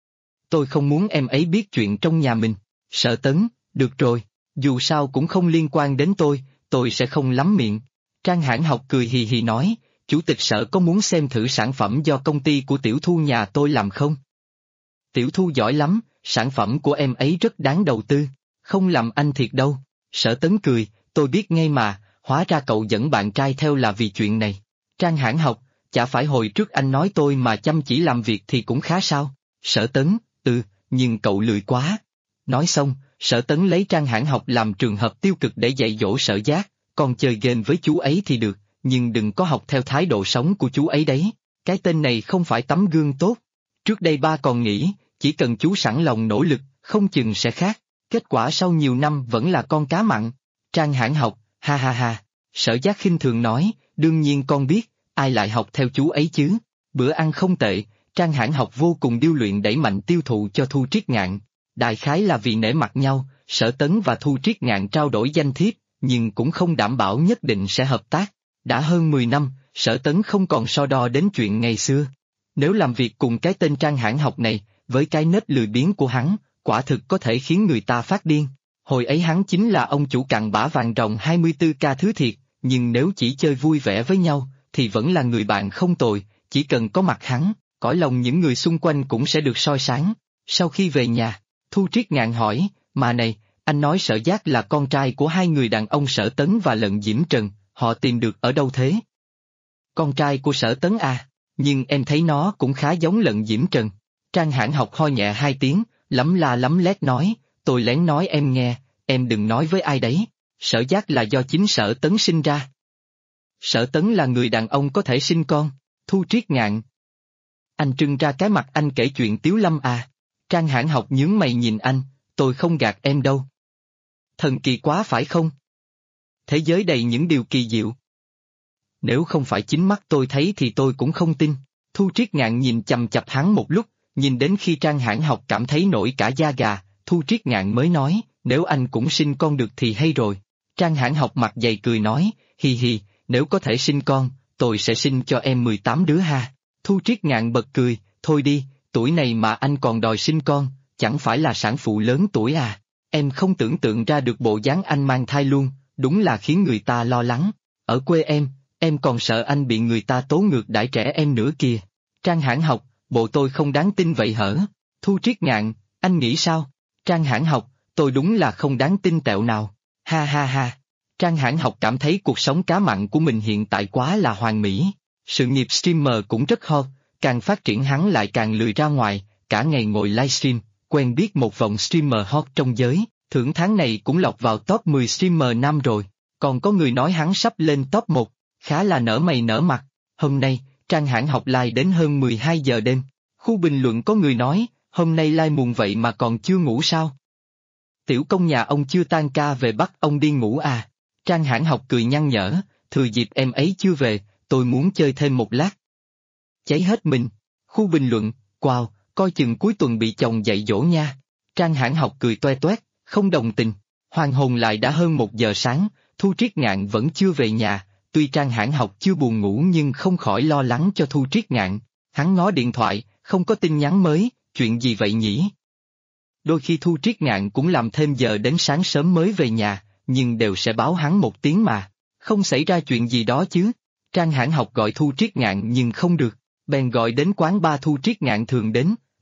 Tôi không muốn em ấy biết chuyện trong nhà mình. Sở Tấn, được rồi, dù sao cũng không liên quan đến tôi sẽ không lắm miệng. Trang Hãn Học cười hì hì nói, chủ tịch Sở có muốn xem thử sản phẩm do công ty của Tiểu Thu nhà tôi làm không? Tiểu Thu giỏi lắm, sản phẩm của em ấy rất đáng đầu tư, không làm anh thiệt đâu. Sở Tấn cười, tôi biết ngay mà, hóa ra cậu dẫn bạn trai theo là vì chuyện này. Trang Hãn Học, chả phải hồi trước anh nói tôi mà chăm chỉ làm việc thì cũng khá sao? Sở Tấn, nhưng cậu lười quá. Nói xong, Sở Tấn lấy Trang Hãn Học làm trường hợp tiêu cực để dạy dỗ Sở Giác, còn chơi game với chú ấy thì được, nhưng đừng có học theo thái độ sống của chú ấy đấy, cái tên này không phải tấm gương tốt. Trước đây ba còn nghĩ, chỉ cần chú sẵn lòng nỗ lực, không chừng sẽ khác, kết quả sau nhiều năm vẫn là con cá mặn. Trang Hãn Học, ha ha ha, Sở Giác khinh thường nói, đương nhiên con biết, ai lại học theo chú ấy chứ, bữa ăn không tệ. Trang Hãn Học vô cùng điêu luyện đẩy mạnh tiêu thụ cho Thu Triết Ngạn. Đại khái là vì nể mặt nhau, Sở Tấn và Thu Triết Ngạn trao đổi danh thiếp, nhưng cũng không đảm bảo nhất định sẽ hợp tác. Đã hơn 10 năm, Sở Tấn không còn so đo đến chuyện ngày xưa. Nếu làm việc cùng cái tên Trang Hãn Học này, với cái nết lười biếng của hắn, quả thực có thể khiến người ta phát điên. Hồi ấy hắn chính là ông chủ cặn bã vàng ròng 24K thứ thiệt, nhưng nếu chỉ chơi vui vẻ với nhau, thì vẫn là người bạn không tồi, chỉ cần có mặt hắn, cõi lòng những người xung quanh cũng sẽ được soi sáng. Sau khi về nhà, Thu Triết Ngạn hỏi, mà này, anh nói Sở Giác là con trai của hai người đàn ông Sở Tấn và Lận Diễm Trần, họ tìm được ở đâu thế? Con trai của Sở Tấn à, nhưng em thấy nó cũng khá giống Lận Diễm Trần. Trang Hãn Học ho nhẹ hai tiếng, lấm la lấm lét nói, tôi lén nói em nghe, em đừng nói với ai đấy, Sở Giác là do chính Sở Tấn sinh ra. Sở Tấn là người đàn ông có thể sinh con. Thu Triết Ngạn. Anh trưng ra cái mặt anh kể chuyện Tiếu Lâm à? Trang Hãn Học nhướng mày nhìn anh, tôi không gạt em đâu. Thần kỳ quá phải không? Thế giới đầy những điều kỳ diệu. Nếu không phải chính mắt tôi thấy thì tôi cũng không tin. Thu Triết Ngạn nhìn chằm chằm hắn một lúc, nhìn đến khi Trang Hãn Học cảm thấy nổi cả da gà, Thu Triết Ngạn mới nói, nếu anh cũng sinh con được thì hay rồi. Trang Hãn Học mặt dày cười nói, hi hi, nếu có thể sinh con, tôi sẽ sinh cho em 18 đứa ha. Thu Triết Ngạn bật cười, thôi đi, tuổi này mà anh còn đòi sinh con, chẳng phải là sản phụ lớn tuổi à, em không tưởng tượng ra được bộ dáng anh mang thai luôn, đúng là khiến người ta lo lắng. Ở quê em còn sợ anh bị người ta tố ngược đãi trẻ em nữa kìa. Trang Hãn Học, bộ tôi không đáng tin vậy hở? Thu Triết Ngạn, anh nghĩ sao? Trang Hãn Học, tôi đúng là không đáng tin tẹo nào, ha ha ha. Trang Hãn Học cảm thấy cuộc sống cá mặn của mình hiện tại quá là hoàn mỹ. Sự nghiệp streamer cũng rất hot, càng phát triển hắn lại càng lười ra ngoài, cả ngày ngồi livestream, quen biết một vòng streamer hot trong giới, thưởng tháng này cũng lọt vào top 10 streamer nam rồi, còn có người nói hắn sắp lên top 1, khá là nở mày nở mặt. Hôm nay, Trang Hãn Học live đến hơn 12 giờ đêm, khu bình luận có người nói, hôm nay live muộn vậy mà còn chưa ngủ sao? Tiểu công nhà ông chưa tan ca về bắt ông đi ngủ à? Trang Hãn Học cười nhăn nhở, thừa dịp em ấy chưa về, tôi muốn chơi thêm một lát. Cháy hết mình. Khu bình luận, wow, coi chừng cuối tuần bị chồng dạy dỗ nha. Trang Hãn Học cười toe toét, không đồng tình. Hoàng hôn lại đã hơn 1 giờ sáng, Thu Triết Ngạn vẫn chưa về nhà, tuy Trang Hãn Học chưa buồn ngủ nhưng không khỏi lo lắng cho Thu Triết Ngạn. Hắn ngó điện thoại, không có tin nhắn mới, chuyện gì vậy nhỉ? Đôi khi Thu Triết Ngạn cũng làm thêm giờ đến sáng sớm mới về nhà, nhưng đều sẽ báo hắn một tiếng mà. Không xảy ra chuyện gì đó chứ. Trang Hãn Học gọi Thu Triết Ngạn nhưng không được, bèn gọi đến quán bar Thu Triết Ngạn thường đến,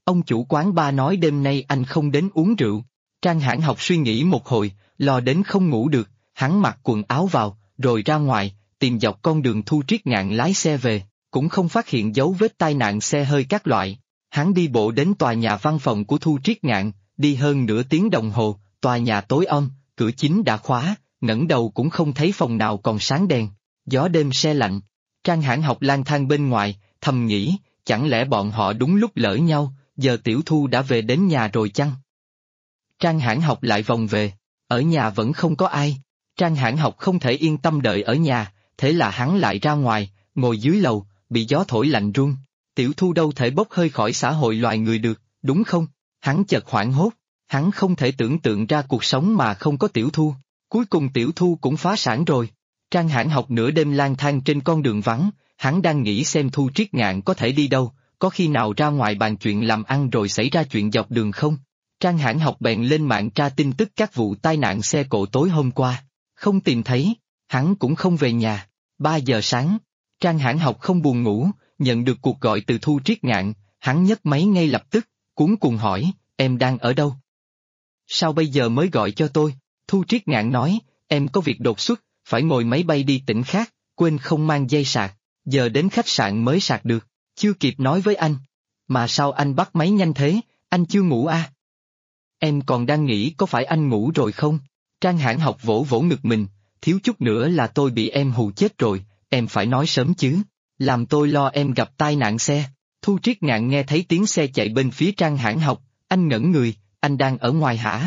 Ông chủ quán bar nói đêm nay anh không đến uống rượu. Trang Hãn Học suy nghĩ một hồi, lo đến không ngủ được, hắn mặc quần áo vào, rồi ra ngoài, tìm dọc con đường Thu Triết Ngạn lái xe về, cũng không phát hiện dấu vết tai nạn xe hơi các loại. Hắn đi bộ đến tòa nhà văn phòng của Thu Triết Ngạn, đi hơn nửa tiếng đồng hồ, tòa nhà tối om, cửa chính đã khóa, ngẩng đầu cũng không thấy phòng nào còn sáng đèn. Gió đêm se lạnh. Trang Hãn Học lang thang bên ngoài, thầm nghĩ, chẳng lẽ bọn họ đúng lúc lỡ nhau, giờ Tiểu Thu đã về đến nhà rồi chăng? Trang Hãn Học lại vòng về, ở nhà vẫn không có ai. Trang Hãn Học không thể yên tâm đợi ở nhà, thế là hắn lại ra ngoài, ngồi dưới lầu, bị gió thổi lạnh run. Tiểu Thu đâu thể bốc hơi khỏi xã hội loài người được, đúng không? Hắn chợt hoảng hốt, hắn không thể tưởng tượng ra cuộc sống mà không có Tiểu Thu. Cuối cùng Tiểu Thu cũng phá sản rồi. Trang Hãn Học nửa đêm lang thang trên con đường vắng, hắn đang nghĩ xem Thu Triết Ngạn có thể đi đâu, có khi nào ra ngoài bàn chuyện làm ăn rồi xảy ra chuyện dọc đường không? Trang Hãn Học bèn lên mạng tra tin tức các vụ tai nạn xe cộ tối hôm qua. Không tìm thấy, hắn cũng không về nhà. 3 giờ sáng, Trang Hãn Học không buồn ngủ, nhận được cuộc gọi từ Thu Triết Ngạn, hắn nhấc máy ngay lập tức, cuống cuồng hỏi, em đang ở đâu? Sao bây giờ mới gọi cho tôi? Thu Triết Ngạn nói, em có việc đột xuất, phải ngồi máy bay đi tỉnh khác, quên không mang dây sạc, giờ đến khách sạn mới sạc được, chưa kịp nói với anh. Mà sao anh bắt máy nhanh thế, anh chưa ngủ à? Em còn đang nghĩ có phải anh ngủ rồi không? Trang Hãn Học vỗ vỗ ngực mình, thiếu chút nữa là tôi bị em hù chết rồi, em phải nói sớm chứ, làm tôi lo em gặp tai nạn xe. Thu Triết Ngạn nghe thấy tiếng xe chạy bên phía Trang Hãn Học, anh ngẩn người, anh đang ở ngoài hả?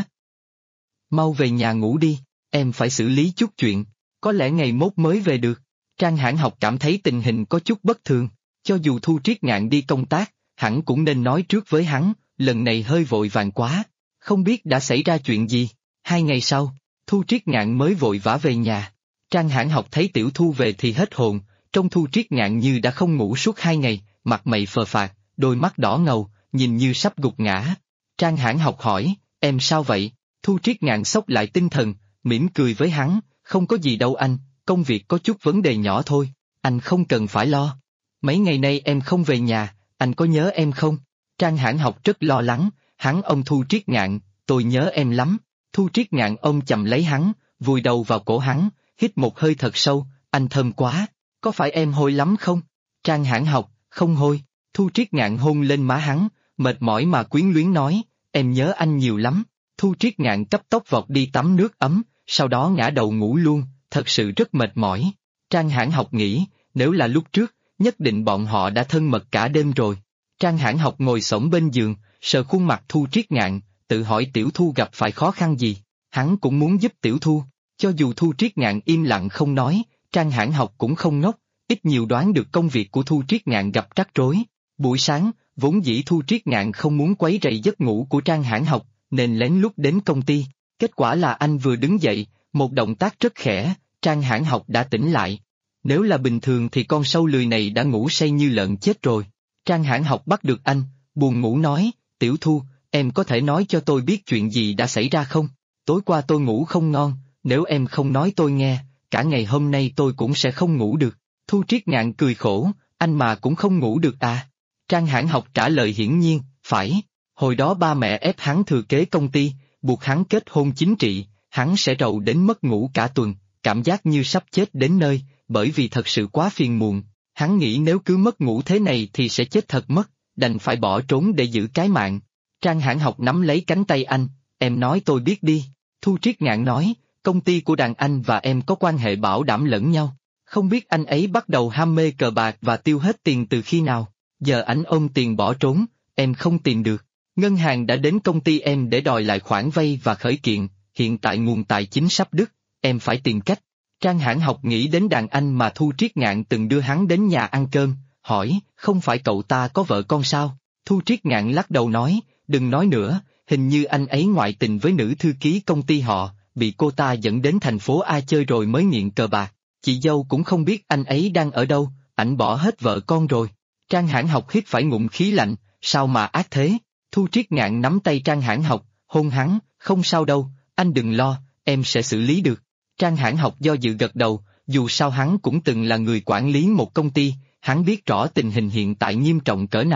Mau về nhà ngủ đi, em phải xử lý chút chuyện, có lẽ ngày mốt mới về được. Trang Hãn Học cảm thấy tình hình có chút bất thường, cho dù Thu Triết Ngạn đi công tác, hẳn cũng nên nói trước với hắn, lần này hơi vội vàng quá, không biết đã xảy ra chuyện gì. 2 ngày sau, Thu Triết Ngạn mới vội vã về nhà. Trang Hãn Học thấy Tiểu Thu về thì hết hồn, trông Thu Triết Ngạn như đã không ngủ suốt 2 ngày, mặt mày phờ phạc, đôi mắt đỏ ngầu, nhìn như sắp gục ngã. Trang Hãn Học hỏi, em sao vậy? Thu Triết Ngạn xốc lại tinh thần, mỉm cười với hắn, không có gì đâu anh, công việc có chút vấn đề nhỏ thôi, anh không cần phải lo. Mấy ngày nay em không về nhà, anh có nhớ em không? Trang Hãn Học rất lo lắng, hắn ôm Thu Triết Ngạn, tôi nhớ em lắm. Thu Triết Ngạn ôm chầm lấy hắn, vùi đầu vào cổ hắn, hít một hơi thật sâu, anh thơm quá, có phải em hôi lắm không? Trang Hãn Học, không hôi. Thu Triết Ngạn hôn lên má hắn, mệt mỏi mà quyến luyến nói, em nhớ anh nhiều lắm. Thu Triết Ngạn cấp tốc vọt đi tắm nước ấm, sau đó ngã đầu ngủ luôn, thật sự rất mệt mỏi. Trang Hãn Học nghĩ, nếu là lúc trước, nhất định bọn họ đã thân mật cả đêm rồi. Trang Hãn Học ngồi xổm bên giường, sờ khuôn mặt Thu Triết Ngạn, tự hỏi Tiểu Thu gặp phải khó khăn gì, hắn cũng muốn giúp Tiểu Thu. Cho dù Thu Triết Ngạn im lặng không nói, Trang Hãn Học cũng không ngốc, ít nhiều đoán được công việc của Thu Triết Ngạn gặp rắc rối. Buổi sáng, vốn dĩ Thu Triết Ngạn không muốn quấy rầy giấc ngủ của Trang Hãn Học, nên lén lút đến công ty. Kết quả là anh vừa đứng dậy, một động tác rất khẽ, Trang Hãn Học đã tỉnh lại. Nếu là bình thường thì con sâu lười này đã ngủ say như lợn chết rồi. Trang Hãn Học bắt được anh, buồn ngủ nói, Tiểu Thu, em có thể nói cho tôi biết chuyện gì đã xảy ra không? Tối qua tôi ngủ không ngon, nếu em không nói tôi nghe, cả ngày hôm nay tôi cũng sẽ không ngủ được. Thu Triết Ngạn cười khổ, anh mà cũng không ngủ được à? Trang Hãn Học trả lời hiển nhiên, phải. Hồi đó ba mẹ ép hắn thừa kế công ty, buộc hắn kết hôn chính trị, hắn sẽ rầu đến mất ngủ cả tuần, cảm giác như sắp chết đến nơi, bởi vì thật sự quá phiền muộn. Hắn nghĩ nếu cứ mất ngủ thế này thì sẽ chết thật mất, đành phải bỏ trốn để giữ cái mạng. Trang Hãn Học nắm lấy cánh tay anh, em nói tôi biết đi. Thu Triết Ngạn nói, công ty của đàn anh và em có quan hệ bảo đảm lẫn nhau. Không biết anh ấy bắt đầu ham mê cờ bạc và tiêu hết tiền từ khi nào, giờ anh ôm tiền bỏ trốn, em không tìm được. Ngân hàng đã đến công ty em để đòi lại khoản vay và khởi kiện, hiện tại nguồn tài chính sắp đứt, em phải tìm cách. Trang Hãn Học nghĩ đến đàn anh mà Thu Triết Ngạn từng đưa hắn đến nhà ăn cơm, hỏi, không phải cậu ta có vợ con sao? Thu Triết Ngạn lắc đầu nói, đừng nói nữa, hình như anh ấy ngoại tình với nữ thư ký công ty họ, bị cô ta dẫn đến thành phố A chơi rồi mới nghiện cờ bạc. Chị dâu cũng không biết anh ấy đang ở đâu, ảnh bỏ hết vợ con rồi. Trang Hãn Học hít phải ngụm khí lạnh, sao mà ác thế? Thu Triết Ngạn nắm tay Trang Hãn Học, hôn hắn, không sao đâu, anh đừng lo, em sẽ xử lý được. Trang Hãn Học do dự gật đầu, dù sao hắn cũng từng là người quản lý một công ty, hắn biết rõ tình hình hiện tại nghiêm trọng cỡ nào.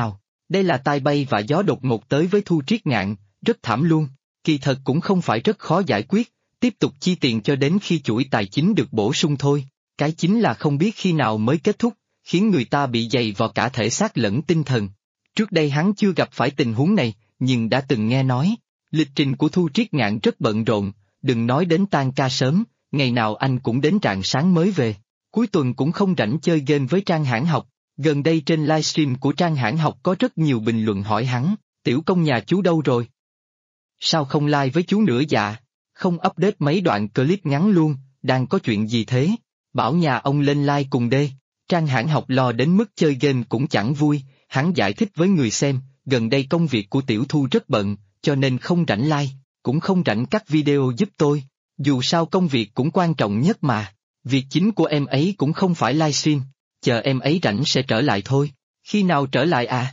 Đây là tai bay và gió đột ngột tới với Thu Triết Ngạn, rất thảm luôn. Kỳ thật cũng không phải rất khó giải quyết, tiếp tục chi tiền cho đến khi chuỗi tài chính được bổ sung thôi. Cái chính là không biết khi nào mới kết thúc, khiến người ta bị dày vào cả thể xác lẫn tinh thần. Trước đây hắn chưa gặp phải tình huống này, nhưng đã từng nghe nói. Lịch trình của Thu Triết Ngạn rất bận rộn, đừng nói đến tan ca sớm, ngày nào anh cũng đến rạng sáng mới về. Cuối tuần cũng không rảnh chơi game với Trang Hãn Học. Gần đây trên livestream của Trang Hãn Học có rất nhiều bình luận hỏi hắn, tiểu công nhà chú đâu rồi? Sao không like với chú nữa dạ? Không update mấy đoạn clip ngắn luôn, đang có chuyện gì thế? Bảo nhà ông lên like cùng đê. Trang Hãn Học lo đến mức chơi game cũng chẳng vui, hắn giải thích với người xem, gần đây công việc của Tiểu Thu rất bận, cho nên không rảnh like, cũng không rảnh cắt video giúp tôi. Dù sao công việc cũng quan trọng nhất mà. Việc chính của em ấy cũng không phải livestream, chờ em ấy rảnh sẽ trở lại thôi. Khi nào trở lại à?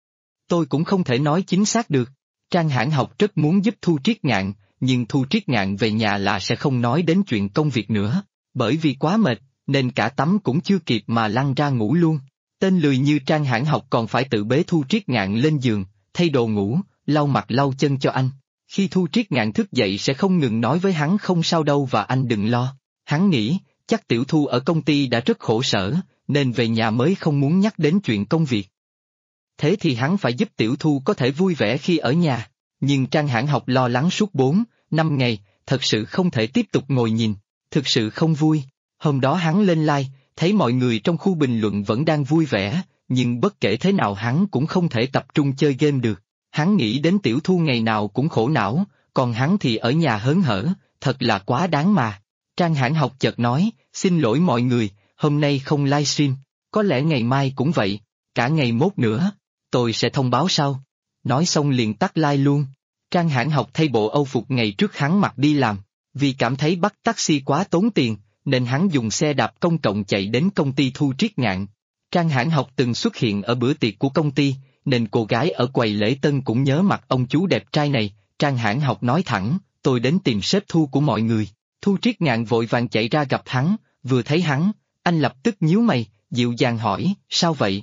Tôi cũng không thể nói chính xác được. Trang Hãn Học rất muốn giúp Thu Triết Ngạn, nhưng Thu Triết Ngạn về nhà là sẽ không nói đến chuyện công việc nữa, bởi vì quá mệt, nên cả tắm cũng chưa kịp mà lăn ra ngủ luôn. Tên lười như Trang Hãn Học còn phải tự bế Thu Triết Ngạn lên giường, thay đồ ngủ, lau mặt lau chân cho anh. Khi Thu Triết Ngạn thức dậy sẽ không ngừng nói với hắn không sao đâu và anh đừng lo. Hắn nghĩ, chắc Tiểu Thu ở công ty đã rất khổ sở, nên về nhà mới không muốn nhắc đến chuyện công việc. Thế thì hắn phải giúp Tiểu Thu có thể vui vẻ khi ở nhà, nhưng Trang Hãn Học lo lắng suốt 4-5 ngày, thật sự không thể tiếp tục ngồi nhìn, thực sự không vui. Hôm đó hắn lên like, thấy mọi người trong khu bình luận vẫn đang vui vẻ, nhưng bất kể thế nào hắn cũng không thể tập trung chơi game được. Hắn nghĩ đến Tiểu Thu ngày nào cũng khổ não, còn hắn thì ở nhà hớn hở, thật là quá đáng mà. Trang Hãn Học chợt nói, xin lỗi mọi người, hôm nay không livestream, có lẽ ngày mai cũng vậy, cả ngày mốt nữa, tôi sẽ thông báo sau. Nói xong liền tắt like luôn. Trang Hãn Học thay bộ âu phục ngày trước hắn mặc đi làm, vì cảm thấy bắt taxi quá tốn tiền, nên hắn dùng xe đạp công cộng chạy đến công ty Thu Triết Ngạn. Trang Hãn Học từng xuất hiện ở bữa tiệc của công ty, nên cô gái ở quầy lễ tân cũng nhớ mặt ông chú đẹp trai này. Trang Hãn Học nói thẳng, tôi đến tìm sếp Thu của mọi người. Thu Triết Ngạn vội vàng chạy ra gặp hắn, vừa thấy hắn, anh lập tức nhíu mày, dịu dàng hỏi, sao vậy?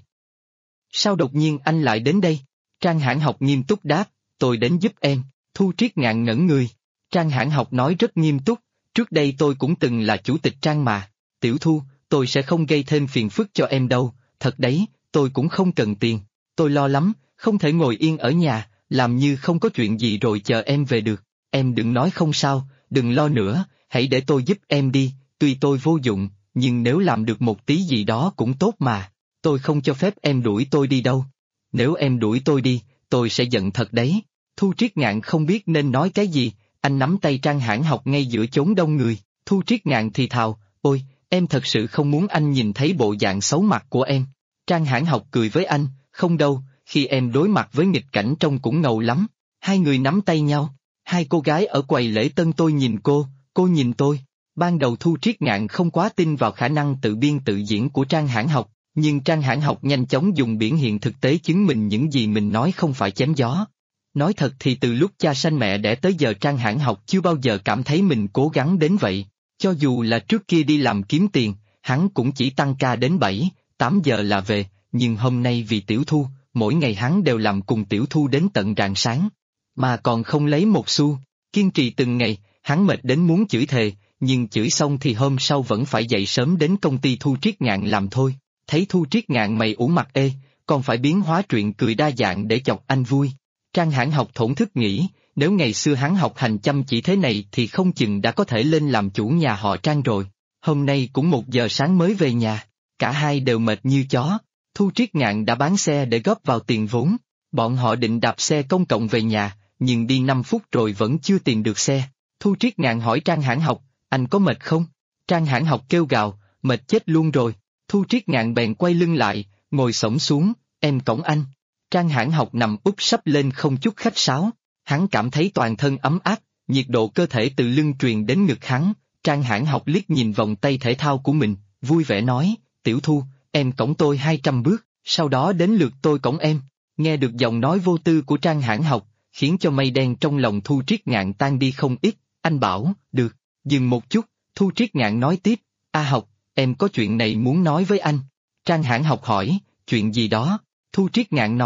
Sao đột nhiên anh lại đến đây? Trang Hãn Học nghiêm túc đáp, tôi đến giúp em. Thu Triết Ngạn ngẩn người. Trang Hãn Học nói rất nghiêm túc, trước đây tôi cũng từng là chủ tịch Trang mà. Tiểu Thu, tôi sẽ không gây thêm phiền phức cho em đâu, thật đấy, tôi cũng không cần tiền. Tôi lo lắm, không thể ngồi yên ở nhà, làm như không có chuyện gì rồi chờ em về được. Em đừng nói không sao, đừng lo nữa, hãy để tôi giúp em đi, tuy tôi vô dụng, nhưng nếu làm được một tí gì đó cũng tốt mà. Tôi không cho phép em đuổi tôi đi đâu. Nếu em đuổi tôi đi, tôi sẽ giận thật đấy. Thu Triết Ngạn không biết nên nói cái gì, anh nắm tay Trang Hãn Học ngay giữa chốn đông người. Thu Triết Ngạn thì thào, ôi, em thật sự không muốn anh nhìn thấy bộ dạng xấu mặt của em. Trang Hãn Học cười với anh, không đâu, khi em đối mặt với nghịch cảnh trông cũng ngầu lắm. Hai người nắm tay nhau, hai cô gái ở quầy lễ tân tôi nhìn cô nhìn tôi. Ban đầu Thu Triết Ngạn không quá tin vào khả năng tự biên tự diễn của Trang Hãn Học, nhưng Trang Hãn Học nhanh chóng dùng biển hiện thực tế chứng minh những gì mình nói không phải chém gió. Nói thật thì từ lúc cha sanh mẹ đẻ tới giờ Trang Hãn Học chưa bao giờ cảm thấy mình cố gắng đến vậy. Cho dù là trước kia đi làm kiếm tiền, hắn cũng chỉ tăng ca đến 7-8 giờ là về, nhưng hôm nay vì Tiểu Thu, mỗi ngày hắn đều làm cùng Tiểu Thu đến tận rạng sáng. Mà còn không lấy một xu, kiên trì từng ngày, hắn mệt đến muốn chửi thề, nhưng chửi xong thì hôm sau vẫn phải dậy sớm đến công ty Thu Triết Ngạn làm thôi. Thấy Thu Triết Ngạn mày ủ mặt ê, còn phải biến hóa chuyện cười đa dạng để chọc anh vui. Trang Hãn Học thổn thức nghĩ, nếu ngày xưa hắn học hành chăm chỉ thế này thì không chừng đã có thể lên làm chủ nhà họ Trang rồi. Hôm nay cũng 1 giờ sáng mới về nhà, cả hai đều mệt như chó. Thu Triết Ngạn đã bán xe để góp vào tiền vốn. Bọn họ định đạp xe công cộng về nhà, nhưng đi 5 phút rồi vẫn chưa tìm được xe. Thu Triết Ngạn hỏi Trang Hãn Học, anh có mệt không? Trang Hãn Học kêu gào, mệt chết luôn rồi. Thu Triết Ngạn bèn quay lưng lại, ngồi xổm xuống, em cõng anh. Trang Hãn Học nằm úp sấp lên không chút khách sáo, hắn cảm thấy toàn thân ấm áp, nhiệt độ cơ thể từ lưng truyền đến ngực hắn. Trang Hãn Học liếc nhìn vòng tay thể thao của mình, vui vẻ nói, Tiểu Thu, em cõng tôi 200 bước, sau đó đến lượt tôi cõng em. Nghe được giọng nói vô tư của Trang Hãn Học, khiến cho mây đen trong lòng Thu Triết Ngạn tan đi không ít. Anh bảo, được, dừng một chút, Thu Triết Ngạn nói tiếp, A Học, em có chuyện này muốn nói với anh. Trang Hãn Học hỏi, chuyện gì đó? Thu Triết Ngạn nói,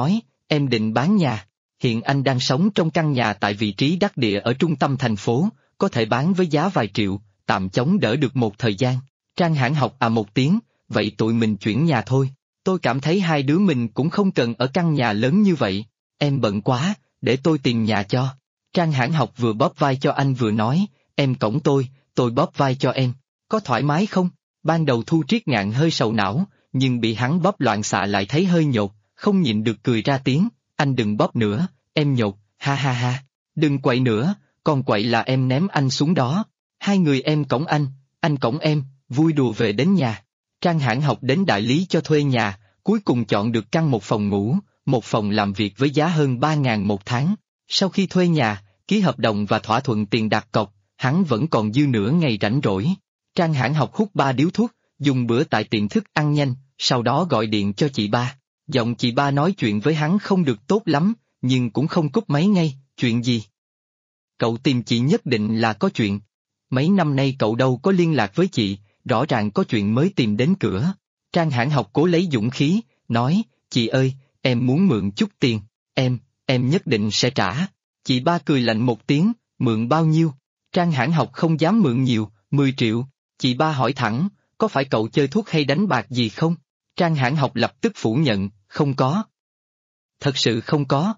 em định bán nhà. Hiện anh đang sống trong căn nhà tại vị trí đắc địa ở trung tâm thành phố, có thể bán với giá vài triệu, tạm chống đỡ được một thời gian. Trang Hãn Học một tiếng, vậy tụi mình chuyển nhà thôi. Tôi cảm thấy hai đứa mình cũng không cần ở căn nhà lớn như vậy. Em bận quá, để tôi tìm nhà cho. Trang Hãn Học vừa bóp vai cho anh vừa nói, em cõng tôi bóp vai cho em. Có thoải mái không? Ban đầu Thu Triết Ngạn hơi sầu não, nhưng bị hắn bóp loạn xạ lại thấy hơi nhột, không nhịn được cười ra tiếng, anh đừng bóp nữa, em nhột, ha ha ha. Đừng quậy nữa, còn quậy là em ném anh xuống đó. Hai người em cõng anh cõng em, vui đùa về đến nhà. Trang Hãn Học đến đại lý cho thuê nhà, cuối cùng chọn được căn một phòng ngủ, một phòng làm việc với giá hơn 3.000 một tháng. Sau khi thuê nhà, ký hợp đồng và thỏa thuận tiền đặt cọc, hắn vẫn còn dư nửa ngày rảnh rỗi. Trang Hãn Học hút 3 điếu thuốc, dùng bữa tại tiệm thức ăn nhanh, sau đó gọi điện cho chị ba. Giọng chị ba nói chuyện với hắn không được tốt lắm, nhưng cũng không cúp máy ngay, chuyện gì? Cậu tìm chị nhất định là có chuyện. Mấy năm nay cậu đâu có liên lạc với chị, rõ ràng có chuyện mới tìm đến cửa. Trang Hãn Học cố lấy dũng khí, nói, chị ơi, em muốn mượn chút tiền, em nhất định sẽ trả. Chị ba cười lạnh một tiếng, mượn bao nhiêu? Trang Hãn Học không dám mượn nhiều, 10 triệu. Chị ba hỏi thẳng, có phải cậu chơi thuốc hay đánh bạc gì không? Trang Hãn Học lập tức phủ nhận, không có. Thật sự không có.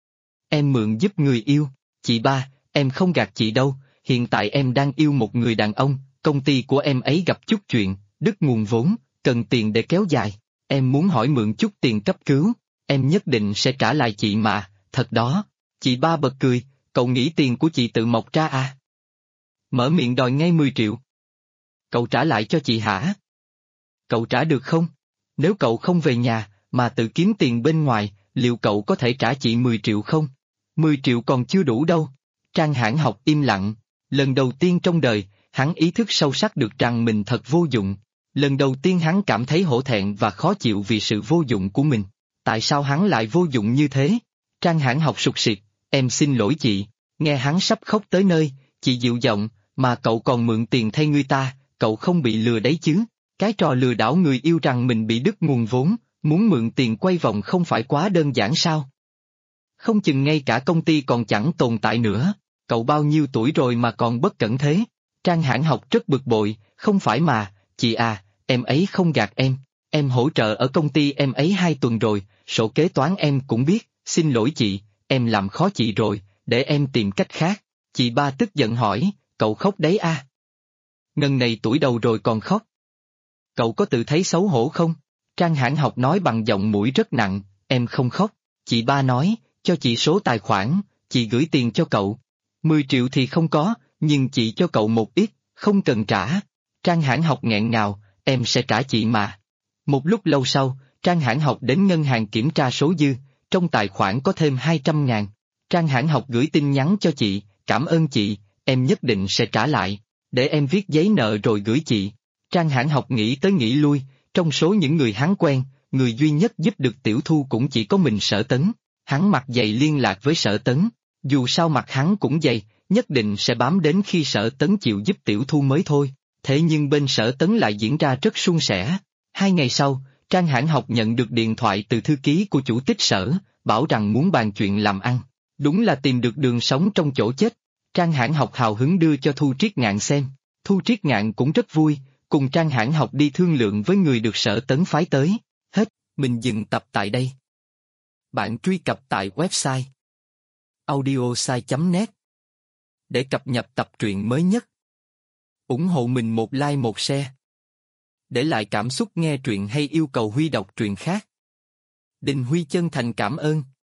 Em mượn giúp người yêu. Chị ba, em không gạt chị đâu, hiện tại em đang yêu một người đàn ông, công ty của em ấy gặp chút chuyện, đứt nguồn vốn, cần tiền để kéo dài. Em muốn hỏi mượn chút tiền cấp cứu, em nhất định sẽ trả lại chị mà, thật đó. Chị ba bật cười, cậu nghĩ tiền của chị tự mọc ra à? Mở miệng đòi ngay 10 triệu. Cậu trả lại cho chị hả? Cậu trả được không? Nếu cậu không về nhà, mà tự kiếm tiền bên ngoài, liệu cậu có thể trả chị 10 triệu không? 10 triệu còn chưa đủ đâu. Trang Hãn Học im lặng. Lần đầu tiên trong đời, hắn ý thức sâu sắc được rằng mình thật vô dụng. Lần đầu tiên hắn cảm thấy hổ thẹn và khó chịu vì sự vô dụng của mình. Tại sao hắn lại vô dụng như thế? Trang Hãn Học sụt sịt, em xin lỗi chị. Nghe hắn sắp khóc tới nơi, chị dịu giọng, mà cậu còn mượn tiền thay người ta, cậu không bị lừa đấy chứ? Cái trò lừa đảo người yêu rằng mình bị đứt nguồn vốn, muốn mượn tiền quay vòng không phải quá đơn giản sao? Không chừng ngay cả công ty còn chẳng tồn tại nữa, cậu bao nhiêu tuổi rồi mà còn bất cẩn thế? Trang Hãn Học rất bực bội, không phải mà, chị à, em ấy không gạt em hỗ trợ ở công ty em ấy 2 tuần rồi, sổ kế toán em cũng biết, xin lỗi chị, em làm khó chị rồi, để em tìm cách khác. Chị ba tức giận hỏi, cậu khóc đấy à? Ngần này tuổi đầu rồi còn khóc. Cậu có tự thấy xấu hổ không? Trang Hãn Học nói bằng giọng mũi rất nặng, em không khóc. Chị ba nói, cho chị số tài khoản, chị gửi tiền cho cậu. 10 triệu thì không có, nhưng chị cho cậu một ít, không cần trả. Trang Hãn Học nghẹn ngào, em sẽ trả chị mà. Một lúc lâu sau, Trang Hãn Học đến ngân hàng kiểm tra số dư, trong tài khoản có thêm 200.000. Trang Hãn Học gửi tin nhắn cho chị, cảm ơn chị, em nhất định sẽ trả lại, để em viết giấy nợ rồi gửi chị. Trang Hãn Học nghĩ tới nghĩ lui, trong số những người hắn quen, người duy nhất giúp được Tiểu Thu cũng chỉ có mình Sở Tấn. Hắn mặt dày liên lạc với Sở Tấn, dù sao mặt hắn cũng dày, nhất định sẽ bám đến khi Sở Tấn chịu giúp Tiểu Thu mới thôi. Thế nhưng bên Sở Tấn lại diễn ra rất suôn sẻ. 2 ngày sau, Trang Hãn Học nhận được điện thoại từ thư ký của chủ tích Sở, bảo rằng muốn bàn chuyện làm ăn. Đúng là tìm được đường sống trong chỗ chết. Trang Hãn Học hào hứng đưa cho Thu Triết Ngạn xem. Thu Triết Ngạn cũng rất vui, cùng Trang Hãn Học đi thương lượng với người được Sở Tấn phái tới. Hết, mình dừng tập tại đây. Bạn truy cập tại website audiosai.net để cập nhật tập truyện mới nhất. Ủng hộ mình một like một share. Để lại cảm xúc nghe truyện hay yêu cầu Huy đọc truyện khác. Đình Huy chân thành cảm ơn.